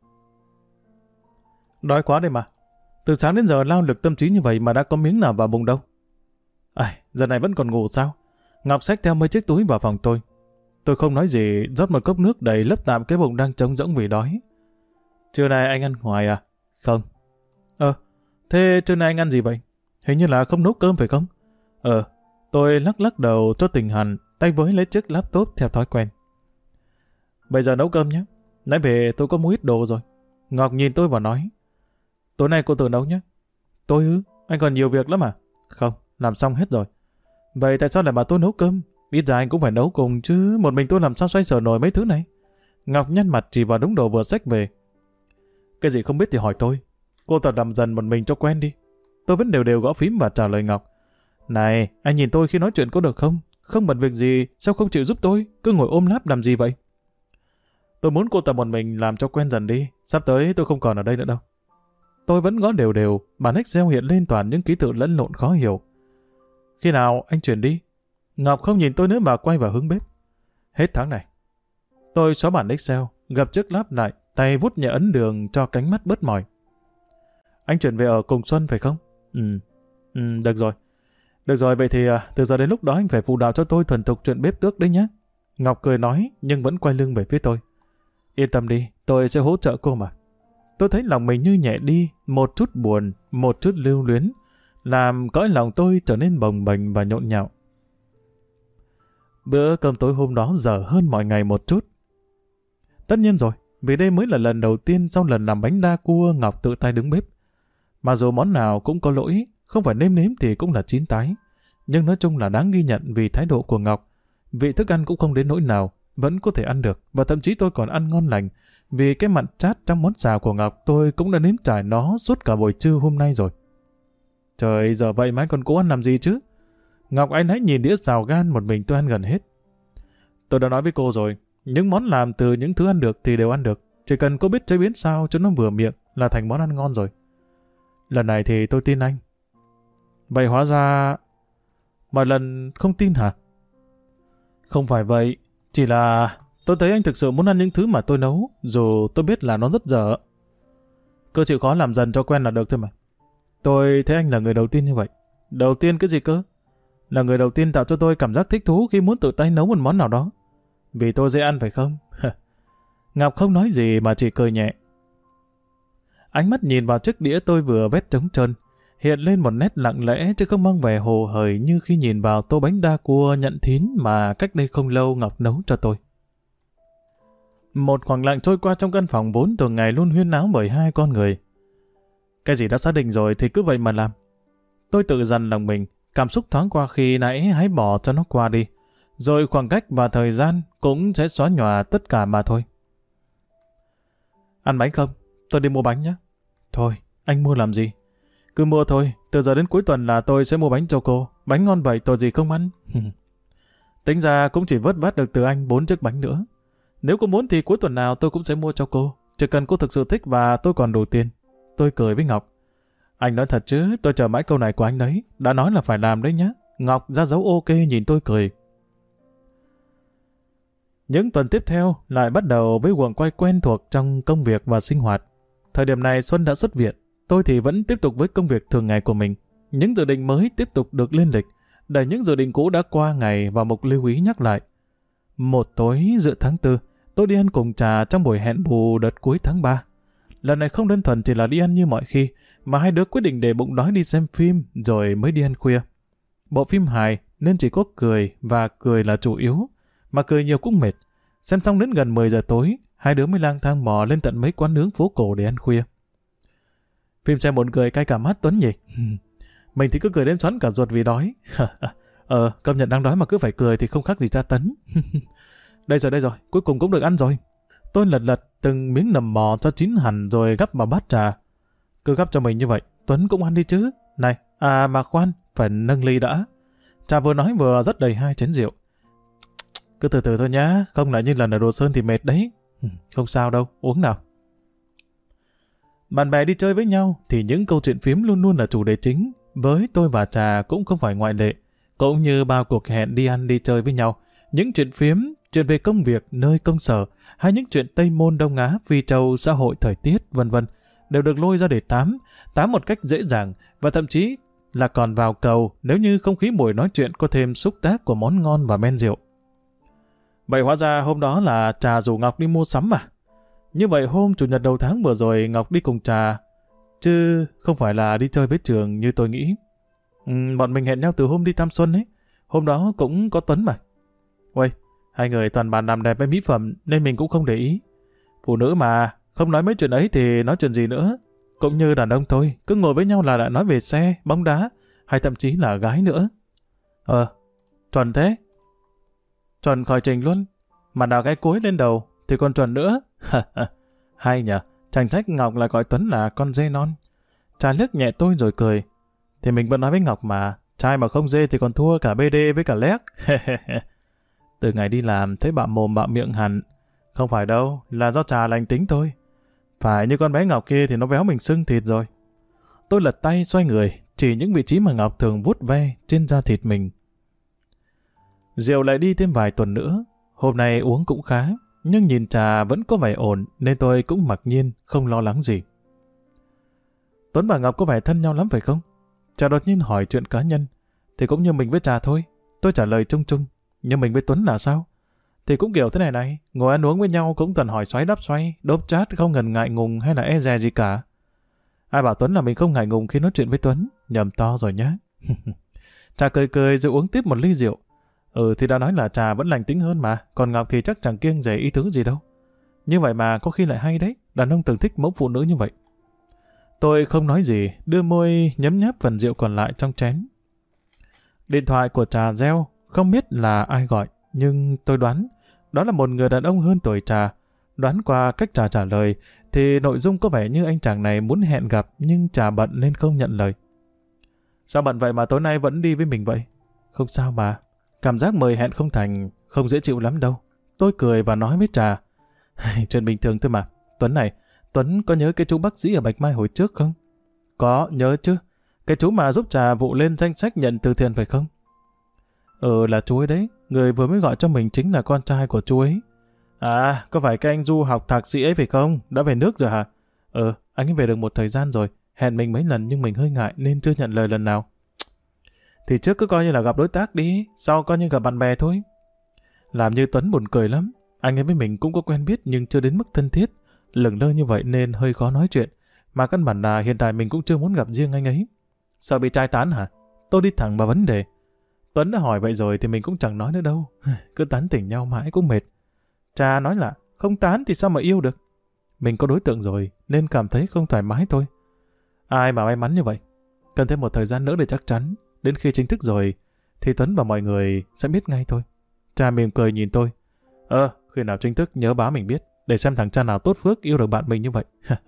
Đói quá đây mà. Từ sáng đến giờ lao lực tâm trí như vậy mà đã có miếng nào vào bụng đâu. Giờ này vẫn còn ngủ sao? Ngọc xách theo mấy chiếc túi vào phòng tôi. Tôi không nói gì, rót một cốc nước đầy lấp tạm cái bụng đang trống rỗng vì đói. Trưa nay anh ăn ngoài à? Không. Thế trưa nay anh ăn gì vậy? Hình như là không nấu cơm phải không? Tôi lắc lắc đầu cho tỉnh hẳn, tay với lấy chiếc laptop theo thói quen. Bây giờ nấu cơm nhé. Nãy về tôi có mua ít đồ rồi. Ngọc nhìn tôi và nói. Tối nay cô tự nấu nhé. Tôi ư? Anh còn nhiều việc lắm à? Không, làm xong hết rồi. Vậy tại sao lại bảo tôi nấu cơm? Ít ra anh cũng phải nấu cùng chứ, một mình tôi làm sao xoay sở nổi mấy thứ này. Ngọc nhăn mặt chỉ vào đống đồ vừa xách về. Cái gì không biết thì hỏi tôi. Cô tập làm dần một mình cho quen đi. Tôi vẫn đều đều gõ phím và trả lời Ngọc. Này, anh nhìn tôi khi nói chuyện có được không? Không bận việc gì, sao không chịu giúp tôi? Cứ ngồi ôm láp làm gì vậy? Tôi muốn cô tập một mình làm cho quen dần đi. Sắp tới tôi không còn ở đây nữa đâu. Tôi vẫn gõ đều đều, bản Excel hiện lên toàn những ký tự lẫn lộn khó hiểu. Khi nào anh chuyển đi? Ngọc không nhìn tôi nữa mà quay vào hướng bếp. Hết tháng này. Tôi xóa bản Excel, gập chiếc láp lại, tay vút nhẹ ấn đường cho cánh mắt bớt mỏi. Anh chuyển về ở cùng Xuân phải không? Được rồi. Được rồi, vậy thì từ giờ đến lúc đó anh phải phụ đạo cho tôi thuần thục chuyện bếp tước đấy nhé. Ngọc cười nói nhưng vẫn quay lưng về phía tôi. Yên tâm đi, tôi sẽ hỗ trợ cô mà. Tôi thấy lòng mình như nhẹ đi, một chút buồn, một chút lưu luyến, làm cõi lòng tôi trở nên bồng bềnh và nhộn nhạo. Bữa cơm tối hôm đó dở hơn mọi ngày một chút. Tất nhiên rồi, vì đây mới là lần đầu tiên sau lần làm bánh đa cua Ngọc tự tay đứng bếp. Mà dù món nào cũng có lỗi, không phải nêm nếm thì cũng là chín tái. Nhưng nói chung là đáng ghi nhận vì thái độ của Ngọc. Vị thức ăn cũng không đến nỗi nào, vẫn có thể ăn được, và thậm chí tôi còn ăn ngon lành. Vì cái mặn chát trong món xào của Ngọc tôi cũng đã nếm trải nó suốt cả buổi trưa hôm nay rồi. Trời, giờ vậy mà anh còn cố ăn làm gì chứ? Ngọc anh hãy nhìn đĩa xào gan một mình tôi ăn gần hết. Tôi đã nói với cô rồi, những món làm từ những thứ ăn được thì đều ăn được. Chỉ cần cô biết chế biến sao cho nó vừa miệng là thành món ăn ngon rồi. Lần này thì tôi tin anh. Vậy hóa ra... Mọi lần không tin hả? Không phải vậy, chỉ là tôi thấy anh thực sự muốn ăn những thứ mà tôi nấu, dù tôi biết là nó rất dở. Cứ chịu khó làm dần cho quen là được thôi mà. Tôi thấy anh là người đầu tiên như vậy. Đầu tiên cái gì cơ? Là người đầu tiên tạo cho tôi cảm giác thích thú khi muốn tự tay nấu một món nào đó. Vì tôi dễ ăn phải không? Ngọc không nói gì mà chỉ cười nhẹ. Ánh mắt nhìn vào chiếc đĩa tôi vừa vét trống trơn, hiện lên một nét lặng lẽ chứ không mang vẻ hồ hởi như khi nhìn vào tô bánh đa cua nhận thín mà cách đây không lâu Ngọc nấu cho tôi. Một khoảng lặng trôi qua trong căn phòng vốn thường ngày luôn huyên náo bởi hai con người. Cái gì đã xác định rồi thì cứ vậy mà làm. Tôi tự dằn lòng mình, cảm xúc thoáng qua khi nãy hãy bỏ cho nó qua đi. Rồi khoảng cách và thời gian cũng sẽ xóa nhòa tất cả mà thôi. Ăn bánh không? Tôi đi mua bánh nhé. Thôi, anh mua làm gì? Cứ mua thôi, từ giờ đến cuối tuần là tôi sẽ mua bánh cho cô. Bánh ngon vậy tôi gì không ăn. Tính ra cũng chỉ vớt vát được từ anh 4 chiếc bánh nữa. Nếu cô muốn thì cuối tuần nào tôi cũng sẽ mua cho cô. Chỉ cần cô thực sự thích và tôi còn đủ tiền. Tôi cười với Ngọc. Anh nói thật chứ, tôi chờ mãi câu này của anh đấy. Đã nói là phải làm đấy nhá. Ngọc ra dấu ok nhìn tôi cười. Những tuần tiếp theo lại bắt đầu với guồng quay quen thuộc trong công việc và sinh hoạt. Thời điểm này Xuân đã xuất viện. Tôi thì vẫn tiếp tục với công việc thường ngày của mình. Những dự định mới tiếp tục được lên lịch, để những dự định cũ đã qua ngày vào mục lưu ý nhắc lại. Một tối giữa tháng 4, tôi đi ăn cùng trà trong buổi hẹn bù đợt cuối tháng 3. Lần này không đơn thuần chỉ là đi ăn như mọi khi, mà hai đứa quyết định để bụng đói đi xem phim rồi mới đi ăn khuya. Bộ phim hài nên chỉ có cười và cười là chủ yếu, mà cười nhiều cũng mệt. Xem xong đến gần 10 giờ tối, hai đứa mới lang thang mò lên tận mấy quán nướng phố cổ để ăn khuya. Phim xem buồn cười cay cả mắt Tuấn nhỉ? Mình thì cứ cười đến xoắn cả ruột vì đói. Công nhận đang đói mà cứ phải cười thì không khác gì tra tấn. Đây rồi, cuối cùng cũng được ăn rồi. Tôi lật lật từng miếng nầm mò cho chín hẳn rồi gắp vào bát trà. Cứ gắp cho mình như vậy, Tuấn cũng ăn đi chứ. Này, mà khoan, phải nâng ly đã. Trà vừa nói vừa rất đầy hai chén rượu. Cứ từ từ thôi nhá, không lại như lần ở Đồ Sơn thì mệt đấy. Không sao đâu, uống nào. Bạn bè đi chơi với nhau thì những câu chuyện phiếm luôn luôn là chủ đề chính. Với tôi và Trà cũng không phải ngoại lệ. Cũng như bao cuộc hẹn đi ăn đi chơi với nhau, những chuyện phiếm, chuyện về công việc, nơi công sở, hay những chuyện Tây Môn Đông Á, Phi Châu, xã hội, thời tiết, vân vân đều được lôi ra để tám một cách dễ dàng, và thậm chí là còn vào cầu nếu như không khí buổi nói chuyện có thêm xúc tác của món ngon và men rượu. Vậy hóa ra hôm đó là Trà rủ Ngọc đi mua sắm à? Như vậy hôm Chủ nhật đầu tháng vừa rồi Ngọc đi cùng Trà, chứ không phải là đi chơi với Trường như tôi nghĩ. Bọn mình hẹn nhau từ hôm đi Tam Xuân ấy. Hôm đó cũng có Tuấn mà. Uầy, hai người toàn bàn làm đẹp với mỹ phẩm nên mình cũng không để ý. Phụ nữ mà, không nói mấy chuyện ấy thì nói chuyện gì nữa. Cũng như đàn ông thôi, cứ ngồi với nhau là lại nói về xe, bóng đá, hay thậm chí là gái nữa. Chuẩn thế. Chuẩn khỏi trình luôn. Mà đào cái cối lên đầu thì còn chuẩn nữa. Hay nhờ, chẳng trách Ngọc lại gọi Tuấn là con dê non. Trà liếc nhẹ tôi rồi cười. Thì mình vẫn nói với Ngọc mà, trai mà không dê thì còn thua cả BD với cả lét. Từ ngày đi làm thấy bạ mồm bạ miệng hẳn. Không phải đâu, là do Trà lành tính thôi. Phải như con bé Ngọc kia thì nó véo mình sưng thịt rồi. Tôi lật tay xoay người, chỉ những vị trí mà Ngọc thường vuốt ve trên da thịt mình. Rượu lại đi thêm vài tuần nữa. Hôm nay uống cũng khá, nhưng nhìn Trà vẫn có vẻ ổn nên tôi cũng mặc nhiên không lo lắng gì. Tuấn và Ngọc có vẻ thân nhau lắm phải không? Trà đột nhiên hỏi chuyện cá nhân. Thì cũng như mình với Trà thôi. Tôi trả lời chung chung. Nhưng mình với Tuấn là sao? Thì cũng kiểu thế này này. Ngồi ăn uống với nhau cũng toàn hỏi xoáy đáp xoay, đốp chát, không ngần ngại ngùng hay là e dè gì cả. Ai bảo Tuấn là mình không ngại ngùng khi nói chuyện với Tuấn? Nhầm to rồi nhá. Trà cười cười rồi uống tiếp một ly rượu. Thì đã nói là Trà vẫn lành tính hơn mà. Còn Ngọc thì chắc chẳng kiêng dè ý tứ gì đâu. Như vậy mà có khi lại hay đấy. Đàn ông từng thích mẫu phụ nữ như vậy. Tôi không nói gì, đưa môi nhấm nháp phần rượu còn lại trong chén. Điện thoại của Trà reo, không biết là ai gọi, nhưng tôi đoán đó là một người đàn ông hơn tuổi Trà. Đoán qua cách Trà trả lời, thì nội dung có vẻ như anh chàng này muốn hẹn gặp, nhưng Trà bận nên không nhận lời. Sao bận vậy mà tối nay vẫn đi với mình vậy? Không sao mà, cảm giác mời hẹn không thành, không dễ chịu lắm đâu. Tôi cười và nói với Trà, chuyện bình thường thôi mà. Tuấn này, Tuấn có nhớ cái chú bác sĩ ở Bạch Mai hồi trước không? Có, nhớ chứ. Cái chú mà giúp Trà vụ lên danh sách nhận từ thiện phải không? Là chú ấy đấy. Người vừa mới gọi cho mình chính là con trai của chú ấy. À, có phải cái anh du học thạc sĩ ấy phải không? Đã về nước rồi hả? Anh ấy về được một thời gian rồi. Hẹn mình mấy lần nhưng mình hơi ngại nên chưa nhận lời lần nào. Thì trước cứ coi như là gặp đối tác đi. Sau coi như gặp bạn bè thôi. Làm như Tuấn buồn cười lắm. Anh ấy với mình cũng có quen biết nhưng chưa đến mức thân thiết. Lửng lơ như vậy nên hơi khó nói chuyện. Mà căn bản là hiện tại mình cũng chưa muốn gặp riêng anh ấy. Sợ bị trai tán hả? Tôi đi thẳng vào vấn đề. Tuấn đã hỏi vậy rồi thì mình cũng chẳng nói nữa đâu. Cứ tán tỉnh nhau mãi cũng mệt. Trà nói là không tán thì sao mà yêu được. Mình có đối tượng rồi nên cảm thấy không thoải mái thôi. Ai mà may mắn như vậy. Cần thêm một thời gian nữa để chắc chắn. Đến khi chính thức rồi thì Tuấn và mọi người sẽ biết ngay thôi. Trà mỉm cười nhìn tôi. Khi nào chính thức nhớ báo mình biết. Để xem thằng cha nào tốt phước yêu được bạn mình như vậy.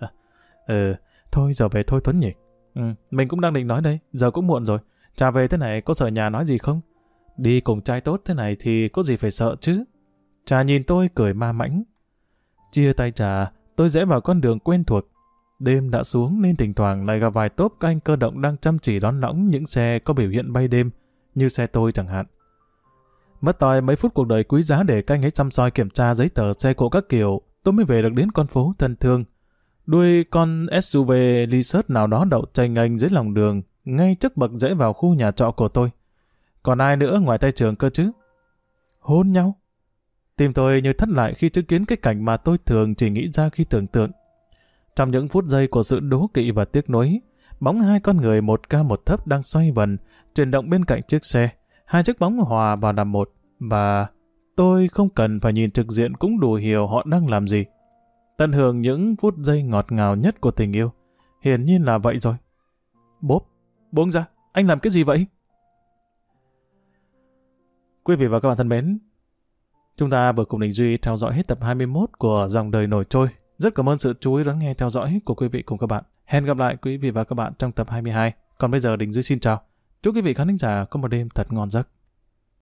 Thôi giờ về thôi Tuấn nhỉ. Mình cũng đang định nói đây. Giờ cũng muộn rồi. Trà về thế này có sợ nhà nói gì không? Đi cùng trai tốt thế này thì có gì phải sợ chứ. Trà nhìn tôi cười ma mãnh. Chia tay Trà, tôi rẽ vào con đường quen thuộc. Đêm đã xuống nên thỉnh thoảng lại gặp vài tốp các anh cơ động đang chăm chỉ đón lõng những xe có biểu hiện bay đêm, như xe tôi chẳng hạn. Mất toi mấy phút cuộc đời quý giá để các anh ấy chăm soi kiểm tra giấy tờ xe cộ các kiểu, tôi mới về được đến con phố thân thương. Đuôi con SUV Lexus nào đó đậu chành nghênh dưới lòng đường, ngay trước bậc rẽ vào khu nhà trọ của tôi. Còn ai nữa ngoài tay Trường cơ chứ? Hôn nhau? Tim tôi như thắt lại khi chứng kiến cái cảnh mà tôi thường chỉ nghĩ ra khi tưởng tượng. Trong những phút giây của sự đố kỵ và tiếc nuối, bóng hai con người một cao một thấp đang xoay vần, chuyển động bên cạnh chiếc xe. Hai chiếc bóng hòa vào làm một, và tôi không cần phải nhìn trực diện cũng đủ hiểu họ đang làm gì. Tận hưởng những phút giây ngọt ngào nhất của tình yêu. Hiển nhiên là vậy rồi. Bốp, buông ra, anh làm cái gì vậy? Quý vị và các bạn thân mến, chúng ta vừa cùng Đình Duy theo dõi hết tập 21 của Dòng Đời Nổi Trôi. Rất cảm ơn sự chú ý lắng nghe theo dõi của quý vị cùng các bạn. Hẹn gặp lại quý vị và các bạn trong tập 22. Còn bây giờ Đình Duy xin chào. Chúc quý vị khán thính giả có một đêm thật ngon giấc.